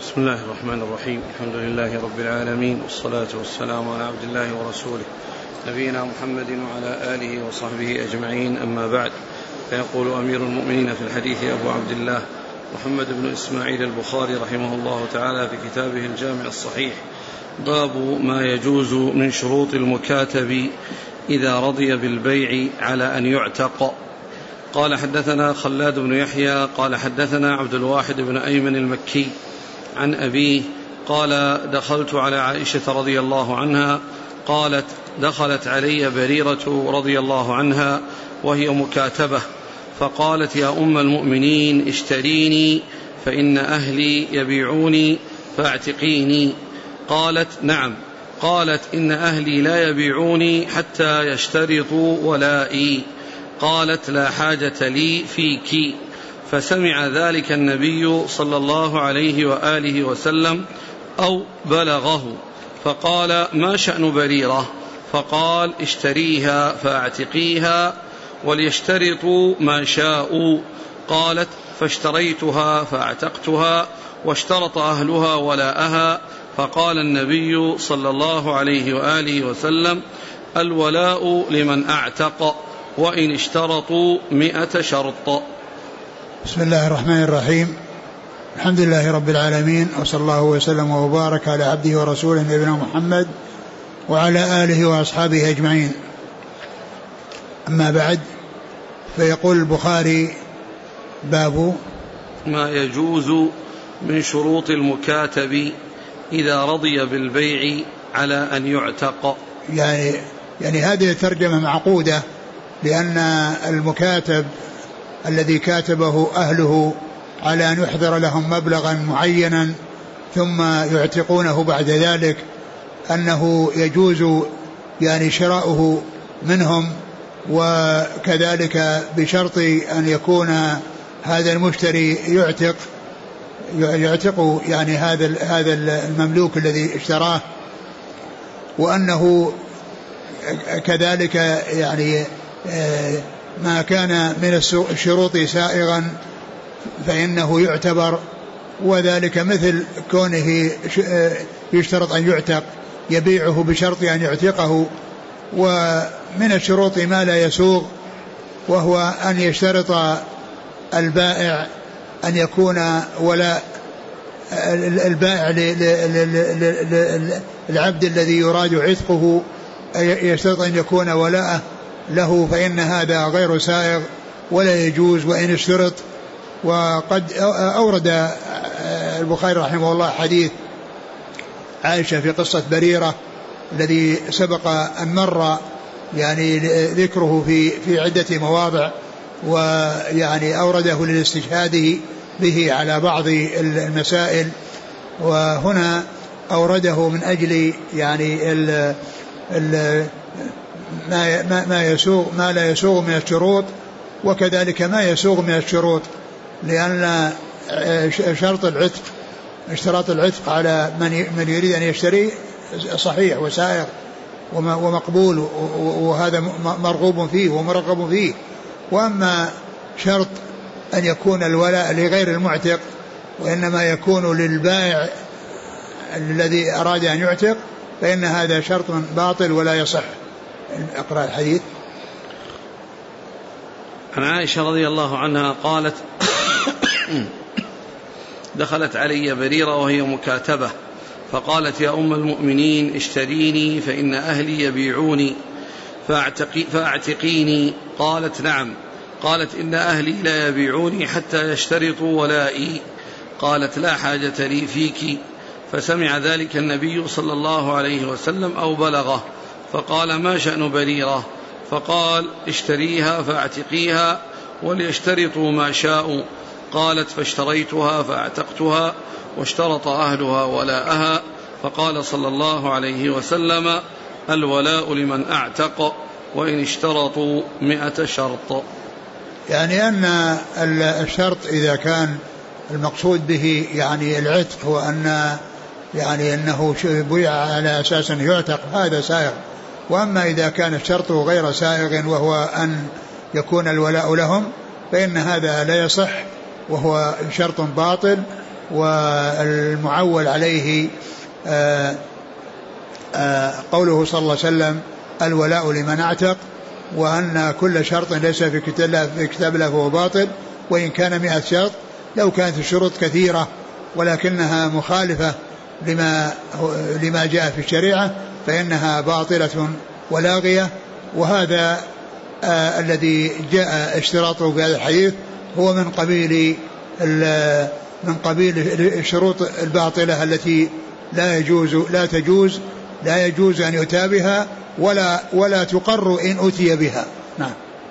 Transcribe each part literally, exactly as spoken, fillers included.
بسم الله الرحمن الرحيم. الحمد لله رب العالمين، والصلاة والسلام على عبد الله ورسوله نبينا محمد وعلى آله وصحبه أجمعين، أما بعد. فيقول أمير المؤمنين في الحديث أبو عبد الله محمد بن إسماعيل البخاري رحمه الله تعالى في كتابه الجامع الصحيح: باب ما يجوز من شروط المكاتب إذا رضي بالبيع على أن يعتق. قال: حدثنا خلاد بن يحيى قال حدثنا عبد الواحد بن أيمن المكي عن أبيه قال: دخلت على عائشة رضي الله عنها قالت: دخلت علي بريرة رضي الله عنها وهي مكاتبة، فقالت: يا أم المؤمنين اشتريني فإن أهلي يبيعوني فاعتقيني. قالت: نعم. قالت: إن أهلي لا يبيعوني حتى يشترطوا ولائي. قالت: لا حاجة لي فيك. فسمع ذلك النبي صلى الله عليه وآله وسلم أو بلغه، فقال: ما شأن بريرة؟ فقال: اشتريها فاعتقيها وليشترطوا ما شاءوا. قالت: فاشتريتها فاعتقتها واشترط أهلها ولاءها. فقال النبي صلى الله عليه وآله وسلم: الولاء لمن أعتق، وإن اشترطوا مئة شرط. بسم الله الرحمن الرحيم. الحمد لله رب العالمين، وصلى الله وسلم وبارك على عبده ورسوله نبينا محمد وعلى آله وأصحابه أجمعين، أما بعد. فيقول البخاري: باب ما يجوز من شروط المكاتب إذا رضي بالبيع على أن يعتق. يعني, يعني هذه الترجمة معقودة، لأن المكاتب الذي كاتبه أهله على أن يحضر لهم مبلغا معينا ثم يعتقونه بعد ذلك، أنه يجوز يعني شراؤه منهم، وكذلك بشرط أن يكون هذا المشتري يعتق يعتق يعني هذا هذا المملوك الذي اشتراه، وأنه كذلك يعني ما كان من الشروط سائغا فإنه يعتبر، وذلك مثل كونه يشترط أن يعتق يبيعه بشرط أن يعتقه. ومن الشروط ما لا يسوغ، وهو أن يشترط البائع أن يكون ولا البائع للعبد الذي يراد عتقه يشترط أن يكون ولاءه له، فإن هذا غير سائغ ولا يجوز وإن اشترط. وقد أورد البخاري رحمه الله حديث عائشة في قصة بريرة الذي سبق أن مر يعني ذكره في في عدة مواضع، ويعني أورده للاستشهاد به على بعض المسائل، وهنا أورده من أجل يعني ال ال ما ما يسوغ ما لا يسوغ من الشروط، وكذلك ما يسوغ من الشروط، لأن شرط العتق اشتراط العتق على من يريد أن يشتري صحيح وسائغ ومقبول، وهذا مرغوب فيه ومرغب فيه. وأما شرط أن يكون الولاء لغير المعتق وإنما يكون للبائع الذي أراد أن يعتق، فإن هذا شرط باطل ولا يصح. أقرأ الحديث. عن عائشة رضي الله عنها قالت: دخلت علي بريرة وهي مكاتبة، فقالت: يا أم المؤمنين اشتريني فإن أهلي يبيعوني فاعتقي فاعتقيني. قالت: نعم. قالت: إن أهلي لا يبيعوني حتى يشترطوا ولائي. قالت: لا حاجة لي فيك. فسمع ذلك النبي صلى الله عليه وسلم أو بلغه، فقال: ما شأن بريرة؟ فقال: اشتريها فاعتقيها وليشترطوا ما شاءوا. قالت: فاشتريتها فاعتقتها واشترط أهلها ولاءها. فقال صلى الله عليه وسلم: الولاء لمن أعتق، وإن اشترطوا مئة شرط. يعني أن الشرط إذا كان المقصود به يعني العتق، وأن يعني أنه بيع على أساس أن يعتق، هذا سائغ. وأما إذا كان الشرط غير سائغ وهو أن يكون الولاء لهم، فإن هذا لا يصح وهو شرط باطل والمعول عليه آآ آآ قوله صلى الله عليه وسلم الولاء لمن اعتق، وأن كل شرط ليس في كتاب الله فهو باطل وإن كان مئة شرط. لو كانت الشروط كثيرة ولكنها مخالفة لما, لما جاء في الشريعة فإنها باطلة ولاغية. وهذا آه الذي جاء اشتراطه في هذا الحديث هو من قبيل من قبيل الشروط الباطلة التي لا يجوز لا تجوز لا يجوز أن يؤتى بها ولا ولا تقر إن أتي بها. نعم.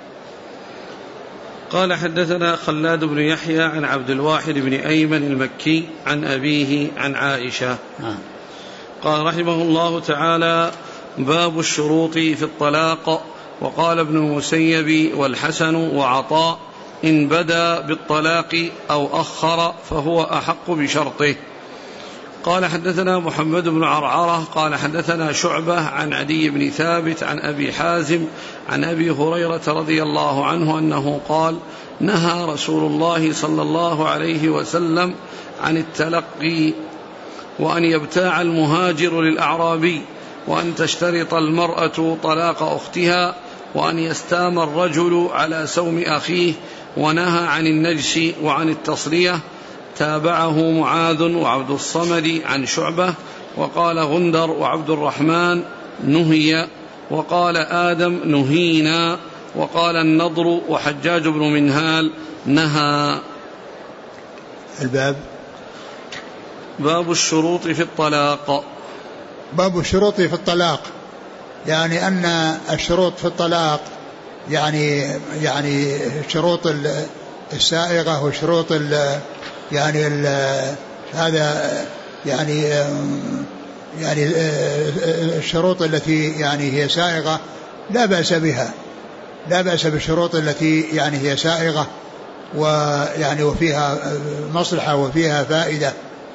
قال حدثنا خلاد بن يحيى عن عبد الواحد بن أيمن المكي عن أبيه عن عائشة. نعم. قال رحمه الله تعالى: باب الشروط في الطلاق. وقال ابن المسيب والحسن وعطاء: إن بدا بالطلاق أو أخر فهو أحق بشرطه. قال حدثنا محمد بن عرعرة قال حدثنا شعبة عن عدي بن ثابت عن أبي حازم عن أبي هريرة رضي الله عنه أنه قال: نهى رسول الله صلى الله عليه وسلم عن التلقي، وأن يبتاع المهاجر للأعرابي، وأن تشترط المرأة طلاق أختها، وأن يستام الرجل على سوم أخيه، ونهى عن النجس وعن التصرية. تابعه معاذ وعبد الصمد عن شعبة. وقال غندر وعبد الرحمن: نهي. وقال آدم: نهينا. وقال النضر وحجاج بن منهال: نهى. الباب باب الشروط في الطلاق. باب الشروط في الطلاق، يعني أن الشروط في الطلاق يعني يعني الشروط السائغة وشروط يعني ال هذا يعني يعني الشروط التي يعني هي سائغة لا بأس بها، لا بأس بالشروط التي يعني هي سائغة ويعني وفيها مصلحة وفيها فائدة.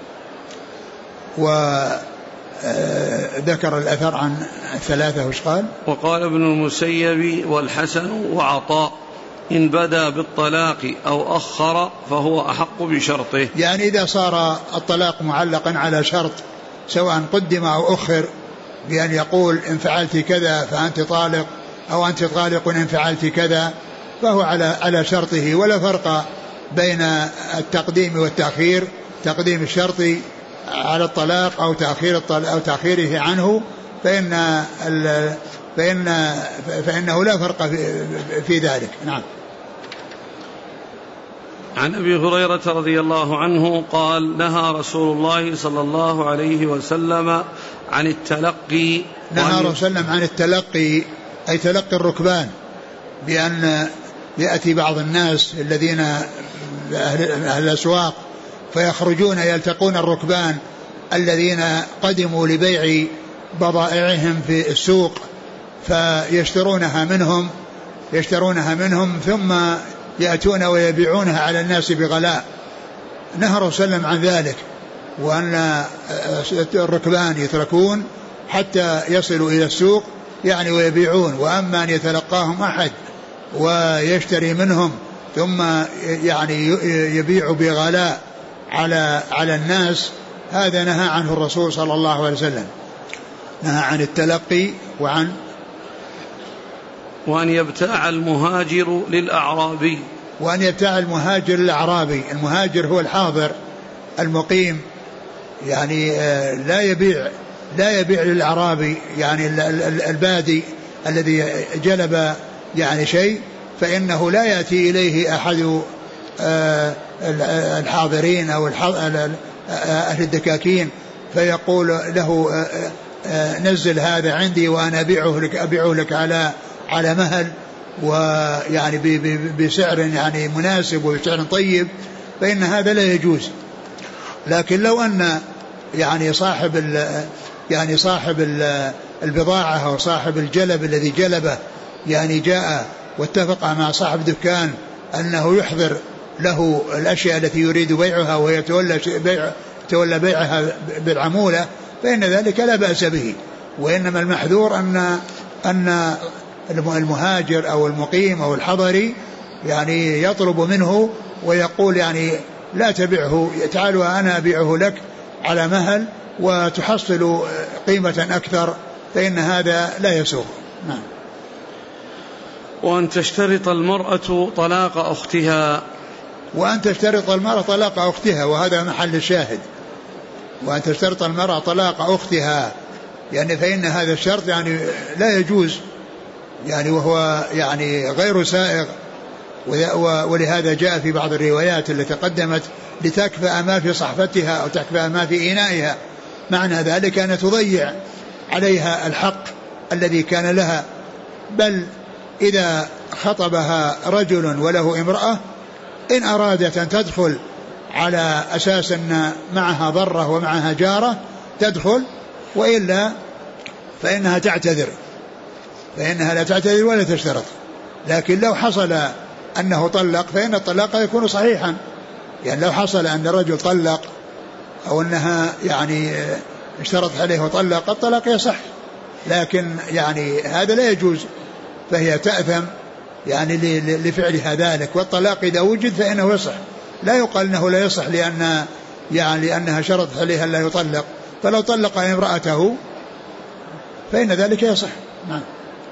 وذكر الأثر عن الثلاثة وش قال؟ وقال ابن المسيب والحسن وعطاء: إن بدا بالطلاق أو أخر فهو أحق بشرطه. يعني إذا صار الطلاق معلقا على شرط سواء قدم أو أخر، بأن يقول إن فعلت كذا فأنت طالق، أو أنت طالق إن فعلت كذا، فهو على على شرطه، ولا فرق بين التقديم والتأخير، تقديم الشرط على الطلاق أو تأخير الطلاق أو تأخيره عنه، فإن فإن فإنه لا فرق في, في ذلك. نعم. عن أبي هريرة رضي الله عنه قال: نهى رسول الله صلى الله عليه وسلم عن التلقي. نهى رسول الله عن التلقي أي تلقي الركبان، بأن يأتي بعض الناس الذين أهل الأسواق فيخرجون يلتقون الركبان الذين قدموا لبيع بضائعهم في السوق فيشترونها منهم يشترونها منهم ثم يأتون ويبيعونها على الناس بغلاء. نهى رسول الله عن ذلك، وأن الركبان يتركون حتى يصلوا إلى السوق يعني ويبيعون، وأما أن يتلقاهم أحد ويشتري منهم ثم يعني يبيع بغلاء على على الناس، هذا نهى عنه الرسول صلى الله عليه وسلم. نهى عن التلقي وعن وأن يبتاع المهاجر للأعرابي. وأن يبتاع المهاجر للأعرابي. المهاجر هو الحاضر المقيم، يعني لا يبيع لا يبيع للأعرابي، يعني البادي الذي جلب يعني شيء، فإنه لا يأتي إليه أحد الحاضرين أو أهل الدكاكين فيقول له نزل هذا عندي وأنا أبيعه لك أبيعه لك على على مهل، ويعني بسعر يعني مناسب وبسعر طيب، فإن هذا لا يجوز. لكن لو أن يعني صاحب يعني صاحب البضاعة أو صاحب الجلب الذي جلبه يعني جاء واتفق مع صاحب دكان أنه يحضر له الأشياء التي يريد بيعها ويتولى بيع تولى بيعها بالعمولة، فإن ذلك لا بأس به. وإنما المحذور أن أن المهاجر أو المقيم أو الحضري يعني يطلب منه ويقول يعني لا تبعه، تعالوا أنا أبيعه لك على مهل وتحصل قيمة أكثر، فإن هذا لا يسوغ. نعم. وأن تشترط المرأة طلاق أختها، وأن تشترط المرأة طلاق أختها، وهذا محل الشاهد، وأن تشترط المرأة طلاق أختها، يعني فإن هذا الشرط يعني لا يجوز، يعني وهو يعني غير سائغ، ولهذا جاء في بعض الروايات التي تقدمت لتكفأ ما في صحفتها أو تكفأ ما في إنائها، معنى ذلك أن تضيع عليها الحق الذي كان لها. بل إذا خطبها رجل وله امرأة إن أرادت أن تدخل على أساس أن معها ضرة ومعها جارة تدخل، وإلا فإنها تعتذر، فإنها لا تعتذر ولا تشترط. لكن لو حصل أنه طلق فإن الطلاق يكون صحيحا، يعني لو حصل أن الرجل طلق أو أنها يعني اشترط عليه وطلق الطلاق يصح، لكن يعني هذا لا يجوز، فهي تأثم يعني لفعلها ذلك. والطلاق إذا وجد فإنه يصح، لا يقال أنه لا يصح لأن يعني لأنها شرطت عليها لا يطلق، فلو طلق امرأته فإن ذلك يصح. نعم.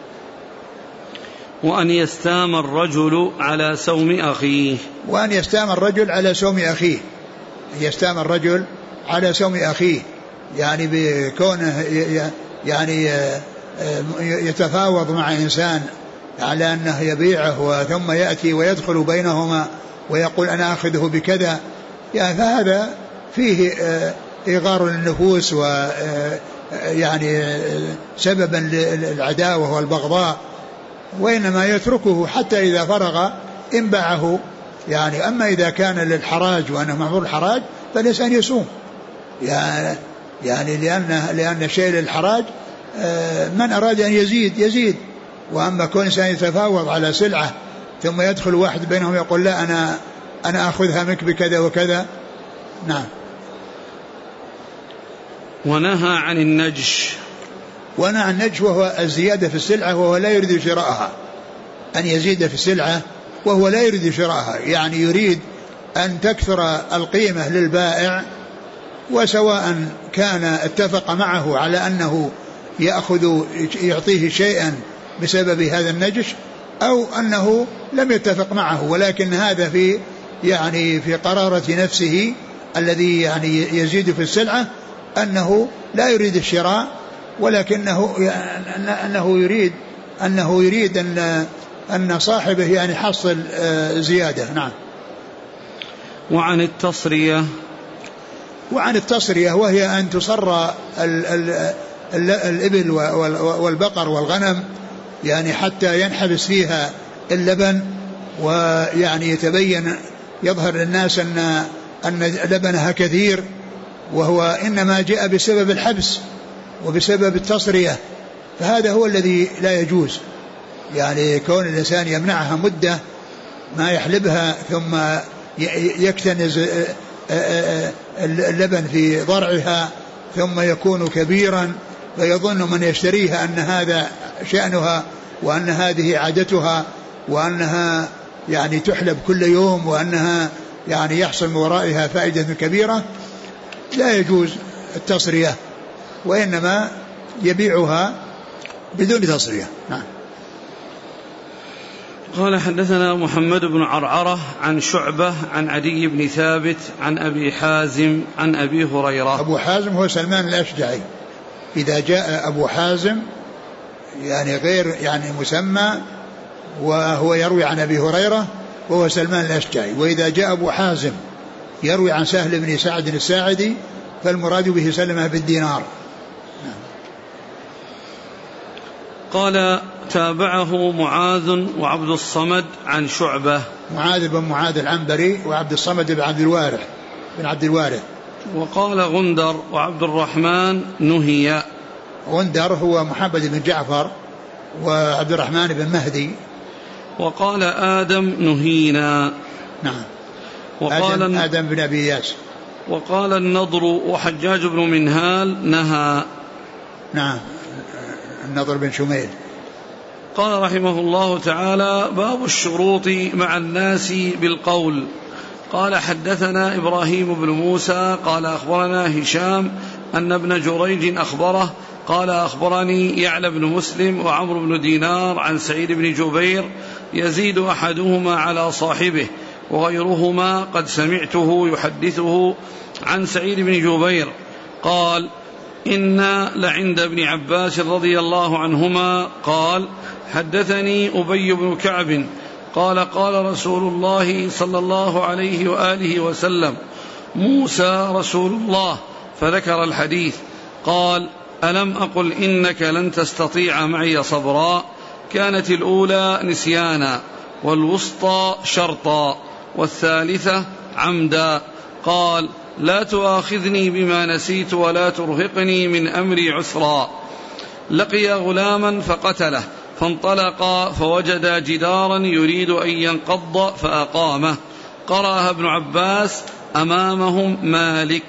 وأن يستام الرجل على سوم أخيه، وأن يستام الرجل على سوم أخيه، يستام الرجل على سوم أخيه يعني بكونه يعني يتفاوض مع إنسان على أنه يبيعه ثم يأتي ويدخل بينهما ويقول أنا أخذه بكذا، يعني فهذا فيه إغار للنفوس ويعني سببا للعداوة والبغضاء، وإنما يتركه حتى إذا فرغ انبعه يعني. أما إذا كان للحراج وأنه محظور الحراج فالإنسان يصوم يعني, يعني لأن, لأن الشيء للحراج من أراد أن يزيد يزيد. وأما كل إنسان يتفاوض على سلعة ثم يدخل واحد بينهم يقول لا أنا, أنا أخذها منك بكذا وكذا. نعم. ونهى عن النجش، ونهى عن النجش وهو الزيادة في السلعة وهو لا يريد شراءها، أن يزيد في السلعة وهو لا يريد شراءها، يعني يريد أن تكثر القيمة للبائع، وسواء كان اتفق معه على أنه يأخذ يعطيه شيئا بسبب هذا النجش أو أنه لم يتفق معه، ولكن هذا في يعني في قرارة نفسه الذي يعني يزيد في السلعة أنه لا يريد الشراء، ولكنه أنه يريد أنه يريد أن أن صاحبه يعني حصل زيادة. نعم. وعن التصرية، وعن التصرية وهي أن تصر الإبل والبقر والغنم يعني حتى ينحبس فيها اللبن، ويعني يتبين يظهر للناس أن أن لبنها كثير، وهو إنما جاء بسبب الحبس وبسبب التصرية، فهذا هو الذي لا يجوز، يعني كون الإنسان يمنعها مدة ما يحلبها ثم يكتنز اللبن في ضرعها ثم يكون كبيرا فيظن من يشتريها أن هذا شأنها وأن هذه عادتها وأنها يعني تحلب كل يوم وأنها يعني يحصل من ورائها فائدة كبيرة. لا يجوز التصرية، وإنما يبيعها بدون تصرية. نعم. قال حدثنا محمد بن عرعرة عن شعبة عن عدي بن ثابت عن أبي حازم عن أبي هريرة. أبو حازم هو سلمان الأشجعي، إذا جاء أبو حازم يعني غير يعني مسمى وهو يروي عن أبي هريرة وهو سلمان الأشجعي، وإذا جاء أبو حازم يروي عن سهل بن سعد الساعدي فالمراد به سلمة بن دينار. قال تابعه معاذ وعبد الصمد عن شعبة. معاذ بن معاذ العنبري وعبد الصمد بن عبد الوارث بن عبد الوارث. وقال غندر وعبد الرحمن نهي. غندر هو محمد بن جعفر وعبد الرحمن بن مهدي. وقال آدم نهينا. نعم. وقال آدم, آدم بن أبي ياس. وقال النضر وحجاج بن منهال نهى. نعم. النضر بن شميل. قال رحمه الله تعالى باب الشروط مع الناس بالقول. قال حدثنا إبراهيم بن موسى قال أخبرنا هشام أن ابن جريج أخبره قال أخبرني يعلى بن مسلم وعمرو بن دينار عن سعيد بن جبير يزيد أحدهما على صاحبه وغيرهما قد سمعته يحدثه عن سعيد بن جبير قال إنا لعند ابن عباس رضي الله عنهما قال حدثني أبي بن كعب قال قال رسول الله صلى الله عليه وآله وسلم موسى رسول الله فذكر الحديث قال ألم أقل إنك لن تستطيع معي صبرا كانت الأولى نسيانا والوسطى شرطا والثالثة عمدا قال لا تؤاخذني بما نسيت ولا ترهقني من أمري عسرا لقي غلاما فقتله فانطلقا فوجدا جدارا يريد أن ينقض فأقامه قرأها ابن عباس أمامهم مالك.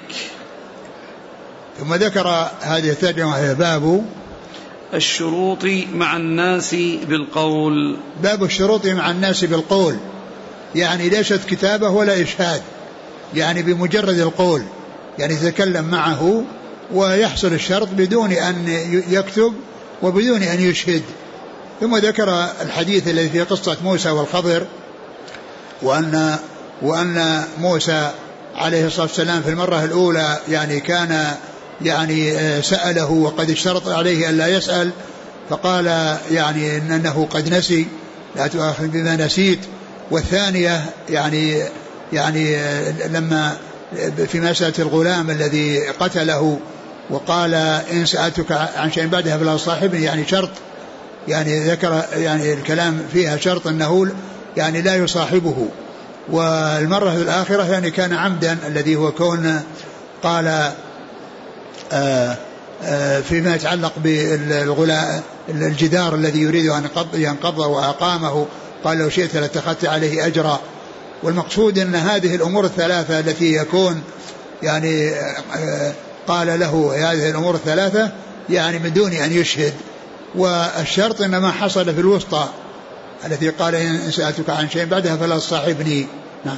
ثم ذكر هذه الترجمة وهي باب الشروط مع الناس بالقول. باب الشروط مع الناس بالقول، يعني ليست كتابة ولا إشهاد، يعني بمجرد القول، يعني يتكلم معه ويحصل الشرط بدون أن يكتب وبدون أن يشهد. ثم ذكر الحديث الذي في قصة موسى والخضر، وأن وأن موسى عليه الصلاة والسلام في المرة الأولى يعني كان يعني سأله وقد اشترط عليه أن لا يسأل، فقال يعني إنه قد نسي لا تؤاخذ بما نسيت. والثانية يعني يعني لما في مسألة الغلام الذي قتله وقال إن سألتك عن شيء بعدها فلا صاحبني، يعني شرط، يعني ذكر يعني الكلام فيها شرط أنه يعني لا يصاحبه. والمرة الآخرة يعني كان عمدا الذي هو كون قال آآ آآ فيما يتعلق بالجدار الذي يريد أن ينقض وأقامه قال لو شئت لاتخذت عليه أجرا. والمقصود أن هذه الأمور الثلاثة التي يكون يعني قال له هذه الأمور الثلاثة يعني من دون أن يشهد. والشرط إنما حصل في الوسطى التي قال إن سألتك عن شيء بعدها فلا تصاحبني. نعم.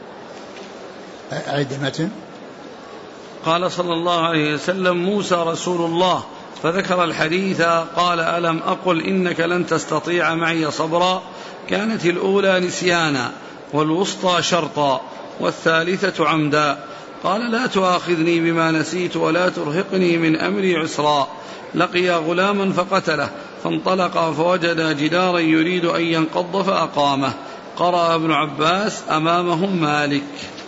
أعيد المتن. قال صلى الله عليه وسلم موسى رسول الله فذكر الحديث قال ألم أقل إنك لن تستطيع معي صبرا كانت الأولى نسيانا والوسطى شرطا والثالثة عمدا قال لا تؤاخذني بما نسيت ولا ترهقني من أمري عسرا لقي غلاما فقتله فانطلق فوجد جدارا يريد أن ينقض فأقامه قرأ ابن عباس أمامهم مالك.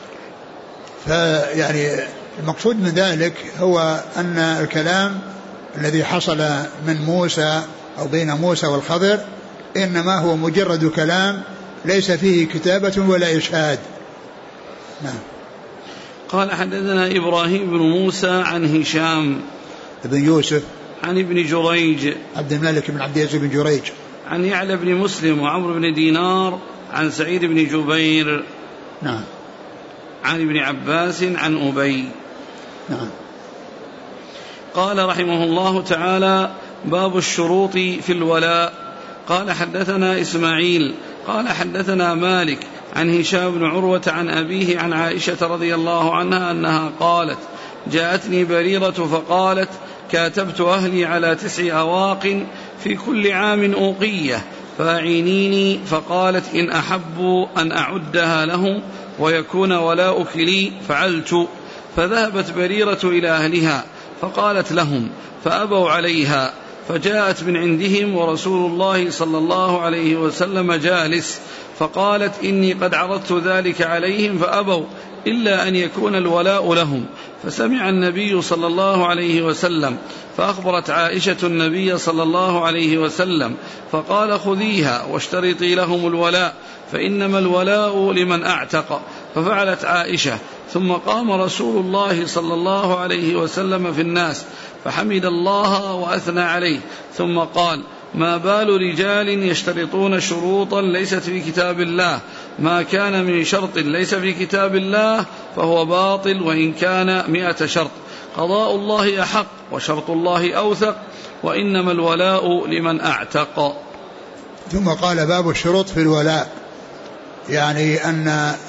فيعني المقصود من ذلك هو أن الكلام الذي حصل من موسى أو بين موسى والخضر إنما هو مجرد كلام ليس فيه كتابة ولا إشهاد. نعم. قال حدثنا إبراهيم بن موسى عن هشام بن يوسف عن ابن جريج عبد الملك بن عبد العزيز بن جريج عن يعلى بن مسلم وعمرو بن دينار عن سعيد بن جبير نعم عن ابن عباس عن أبي. نعم. قال رحمه الله تعالى باب الشروط في الولاء. قال حدثنا إسماعيل قال حدثنا مالك عن هشام بن عروة عن أبيه عن عائشة رضي الله عنها أنها قالت جاءتني بريرة فقالت كاتبت أهلي على تسع أواق في كل عام أوقية فأعينيني فقالت إن أحبوا أن أعدها لهم ويكون ولاؤك لي فعلت. فذهبت بريرة إلى أهلها فقالت لهم فأبوا عليها فجاءت من عندهم ورسول الله صلى الله عليه وسلم جالس فقالت إني قد عرضت ذلك عليهم فأبوا إلا أن يكون الولاء لهم. فسمع النبي صلى الله عليه وسلم فأخبرت عائشة النبي صلى الله عليه وسلم فقال خذيها واشترطي لهم الولاء فإنما الولاء لمن أعتق. ففعلت عائشة ثم قام رسول الله صلى الله عليه وسلم في الناس فحمد الله وأثنى عليه ثم قال ما بال رجال يشترطون شروطا ليست في كتاب الله ما كان من شرط ليس في كتاب الله فهو باطل وإن كان مئة شرط قضاء الله أحق وشرط الله أوثق وإنما الولاء لمن أعتق. ثم قال باب الشروط في الولاء، يعني أن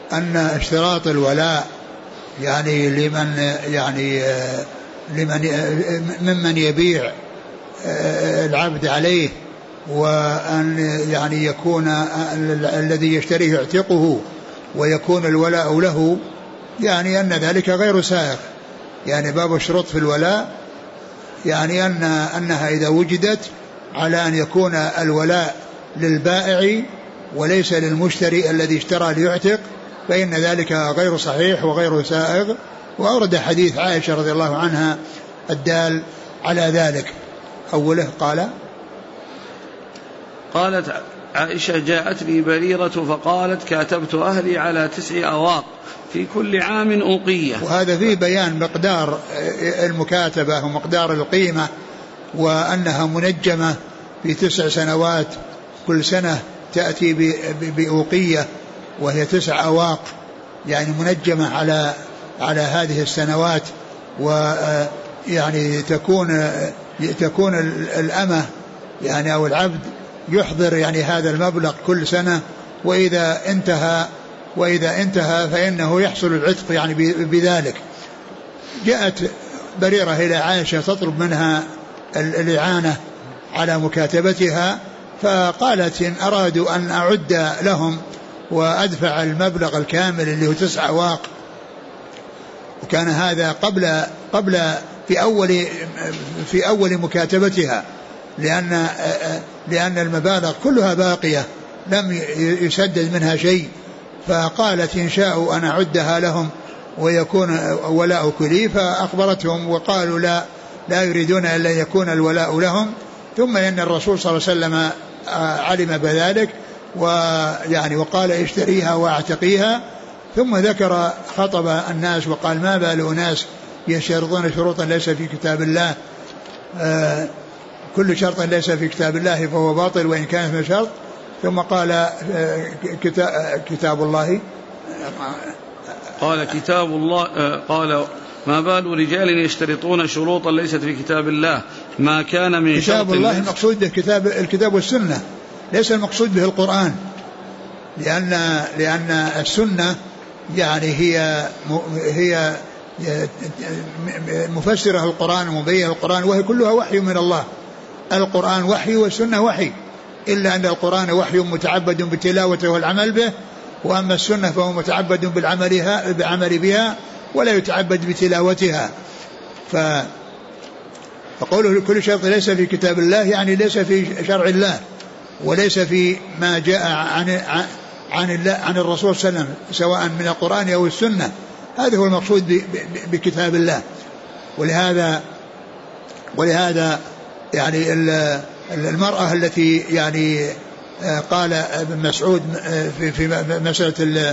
أن اشتراط الولاء يعني لمن يعني لمن ممن يبيع العبد عليه، وأن يعني يكون الذي يشتريه يعتقه ويكون الولاء له، يعني أن ذلك غير سائغ. يعني باب الشروط في الولاء يعني أن أنها إذا وجدت على أن يكون الولاء للبائع وليس للمشتري الذي اشترى ليعتق، فإن ذلك غير صحيح وغير سائغ. وأورد حديث عائشة رضي الله عنها الدال على ذلك. أوله قال قالت عائشة: جاءتني بريرة فقالت: كاتبت أهلي على تسع أواق في كل عام أوقية. وهذا فيه بيان مقدار المكاتبة ومقدار القيمة، وأنها منجمة في تسع سنوات، كل سنة تأتي بأوقية وهي تسع أواق، يعني منجمة على على هذه السنوات. ويعني تكون تكون الأمة يعني أو العبد يحضر يعني هذا المبلغ كل سنة، وإذا انتهى وإذا انتهى فإنه يحصل العتق يعني بذلك. جاءت بريرة إلى عائشة تطلب منها الإعانة على مكاتبتها، فقالت: إن أرادوا أن أعد لهم وأدفع المبلغ الكامل اللي هو تسع أواق. وكان هذا قبل قبل في أول في أول مكاتبتها، لأن لأن المبالغ كلها باقية لم يسدد منها شيء. فقالت: إن شاءوا أن أعدها لهم ويكون ولاء لي. فأخبرتهم وقالوا: لا لا يريدون أن يكون الولاء لهم. ثم إن الرسول صلى الله عليه وسلم علم بذلك ويعني وقال: اشتريها واعتقيها. ثم ذكر خطب الناس وقال: ما بال أناس يشترطون شروطا ليس في كتاب الله، آه كل شرط ليس في كتاب الله فهو باطل وإن كان من شرط. ثم قال: آه كتاب الله قال كتاب الله آه قال: ما بال رجال يشترطون شروطا ليست في كتاب الله ما كان من شرط. كتاب الله المقصود به كتاب الكتاب والسنة، ليس المقصود به القرآن، لأن لأن السنة يعني هي هي مفسرة القرآن ومبينة القرآن، وهي كلها وحي من الله. القرآن وحي والسنة وحي، إلا أن القرآن وحي متعبد بتلاوته والعمل به، وأما السنة فهو متعبد بالعمل بالعمل بها ولا يتعبد بتلاوتها. ف فقوله كل شرط ليس في كتاب الله يعني ليس في شرع الله وليس في ما جاء عن عن الله عن الرسول صلى الله عليه وسلم سواء من القرآن أو السنة. هذا هو المقصود بكتاب الله. ولهذا ولهذا يعني المرأة التي يعني قال ابن مسعود في في مسألة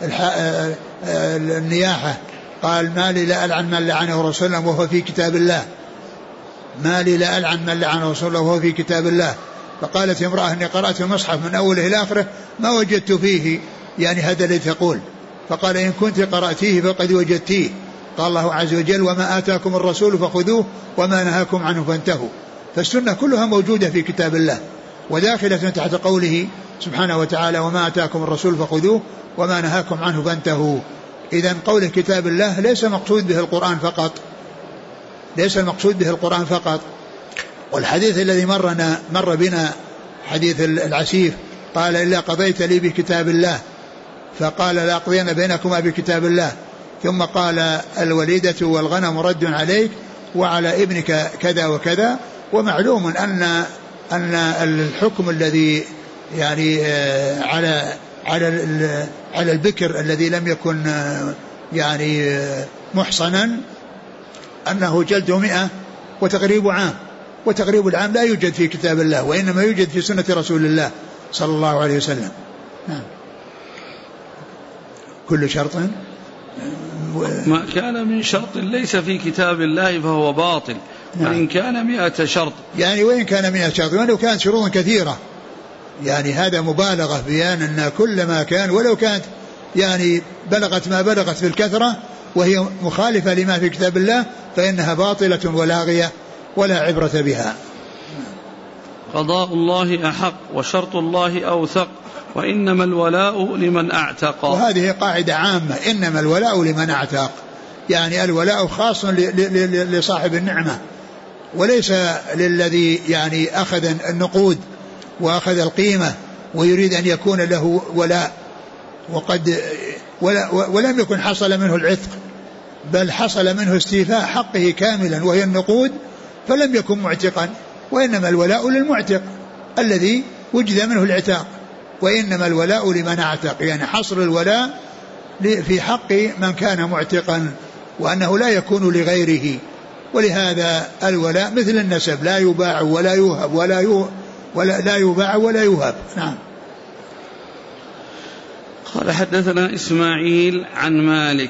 النياحة قال: ما لي لا ألعن من لعنه رسول الله وهو في كتاب الله، ما لي لا ألعن من لعنه رسول الله وهو في كتاب الله. فقالت امرأة: إني قرأت المصحف من أوله إلى آخره ما وجدت فيه يعني هذا الذي تقول. فقال: إن كنت قرأتيه فقد وجدتيه. قال الله عز وجل: وما آتاكم الرسول فخذوه وما نهاكم عنه فانتهوا. فالسنة كلها موجودة في كتاب الله وداخلة تحت قوله سبحانه وتعالى: وما آتاكم الرسول فخذوه وما نهاكم عنه فانتهوا. إذن قوله كتاب الله ليس مقصود به القرآن فقط، ليس المقصود به القرآن فقط. والحديث الذي مرنا مر بنا حديث العسيف قال: إلا قضيت لي بكتاب الله، فقال: لا أقضين بينكما بكتاب الله. ثم قال: الوليدة والغنم رد عليك وعلى ابنك كذا وكذا. ومعلوم أن أن الحكم الذي يعني على على على البكر الذي لم يكن يعني محصنا أنه جلد مئة وتقريب عام، وتقريب العام لا يوجد في كتاب الله وإنما يوجد في سنة رسول الله صلى الله عليه وسلم. نعم. كل شرط ما كان من شرط ليس في كتاب الله فهو باطل. نعم. وإن كان مئة شرط، يعني وإن كان مئة شرط، ولو كانت شروط كثيرة، يعني هذا مبالغة بيان أن كل ما كان ولو كانت يعني بلغت ما بلغت في الكثرة وهي مخالفة لما في كتاب الله فإنها باطلة ولاغية ولا عبرة بها. قضاء الله أحق وشرط الله أوثق وإنما الولاء لمن أعتق. وهذه قاعدة عامة، إنما الولاء لمن أعتق، يعني الولاء خاص لصاحب النعمة وليس للذي يعني أخذ النقود وأخذ القيمة ويريد أن يكون له ولاء وقد ولم يكن حصل منه العتق، بل حصل منه استيفاء حقه كاملا وهي النقود فلم يكن معتقا، وإنما الولاء للمعتق الذي وجد منه العتاق، وإنما الولاء لمن أعتق، يعني حصر الولاء في حق من كان معتقا وأنه لا يكون لغيره. ولهذا الولاء مثل النسب لا يباع ولا يوهب ولا يو ولا لا يباع ولا يوهب. نعم. قال حدثنا إسماعيل عن مالك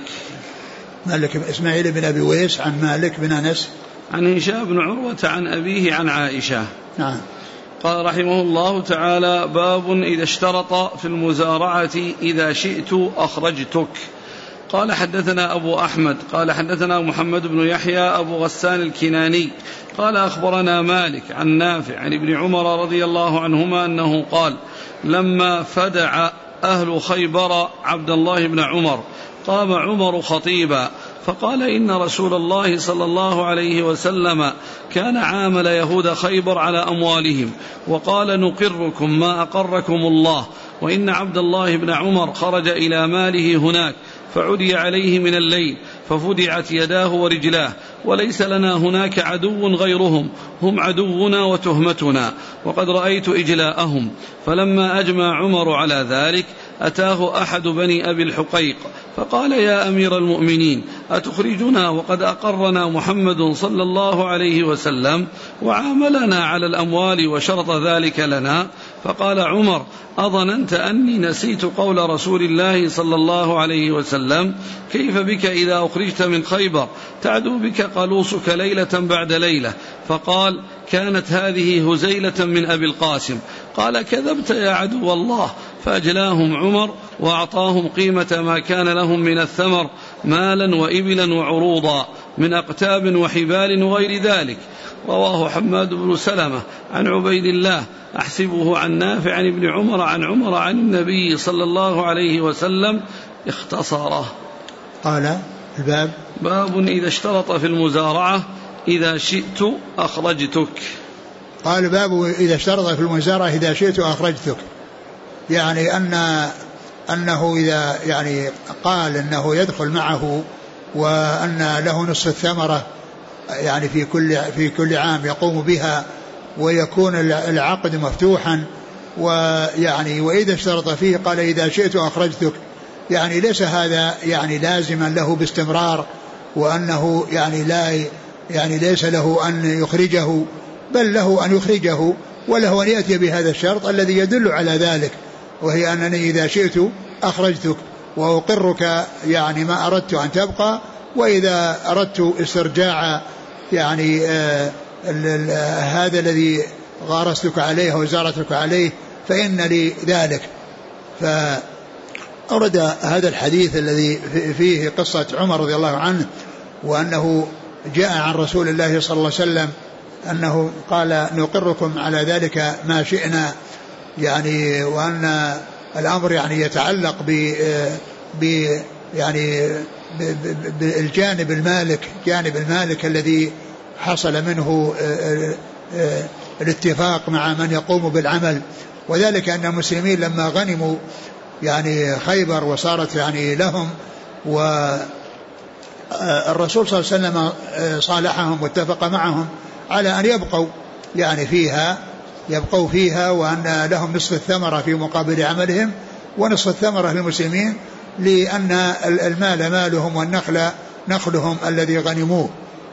مالك إسماعيل بن أبي ويس عن مالك بن أنس عن هشام بن عروة عن أبيه عن عائشة. نعم. قال رحمه الله تعالى: باب إذا اشترط في المزارعة إذا شئت أخرجتك. قال حدثنا أبو أحمد قال حدثنا محمد بن يحيى أبو غسان الكناني قال أخبرنا مالك عن نافع عن ابن عمر رضي الله عنهما أنه قال: لما فدع أهل خيبر عبد الله بن عمر قام عمر خطيبا فقال: إن رسول الله صلى الله عليه وسلم كان عامل يهود خيبر على أموالهم وقال: نقركم ما أقركم الله، وإن عبد الله بن عمر خرج إلى ماله هناك فعدي عليه من الليل ففدعت يداه ورجلاه، وليس لنا هناك عدو غيرهم، هم عدونا وتهمتنا، وقد رأيت إجلاءهم. فلما أجمع عمر على ذلك أتاه أحد بني أبي الحقيق فقال: يا أمير المؤمنين، أتخرجنا وقد أقرنا محمد صلى الله عليه وسلم وعاملنا على الأموال وشرط ذلك لنا؟ فقال عمر: أظننت أني نسيت قول رسول الله صلى الله عليه وسلم: كيف بك إذا أخرجت من خيبر تعدو بك قلوصك ليلة بعد ليلة؟ فقال: كانت هذه هزيلة من أبي القاسم. قال: كذبت يا عدو الله. فأجلاهم عمر وأعطاهم قيمة ما كان لهم من الثمر مالا وإبلا وعروضا من أقتاب وحبال وغير ذلك. رواه حماد بن سلمة عن عبيد الله أحسبه عن نافع عن ابن عمر عن عمر عن النبي صلى الله عليه وسلم اختصاره. قال الباب: باب إذا اشترط في المزارعة إذا شئت أخرجتك. قال: باب إذا اشترط في المزارعة إذا شئت أخرجتك، يعني أن أنه إذا يعني قال أنه يدخل معه وأن له نصف الثمرة يعني في كل في كل عام يقوم بها ويكون العقد مفتوحا، ويعني وإذا اشترط فيه قال: إذا شئت أخرجتك، يعني ليس هذا يعني لازما له باستمرار، وأنه يعني لا يعني ليس له أن يخرجه، بل له أن يخرجه وله أن يأتي بهذا الشرط الذي يدل على ذلك، وهي أنني إذا شئت أخرجتك وأقرك يعني ما أردت أن تبقى، وإذا أردت استرجاع يعني آه ال ال هذا الذي غارستك عليه وزارتك عليه فإن لي ذلك. فأورد هذا الحديث الذي فيه قصة عمر رضي الله عنه، وأنه جاء عن رسول الله صلى الله عليه وسلم أنه قال: نقركم على ذلك ما شئنا، يعني وأن الأمر يعني يتعلق ب ب يعني بالجانب المالك، جانب المالك الذي حصل منه الاتفاق مع من يقوم بالعمل، وذلك أن المسلمين لما غنموا يعني خيبر وصارت يعني لهم، والرسول صلى الله عليه وسلم صالحهم واتفق معهم على أن يبقوا يعني فيها يبقوا فيها وأن لهم نصف الثمرة في مقابل عملهم ونصف الثمرة للمسلمين، لأن المال مالهم والنخل نخلهم الذي غنموه.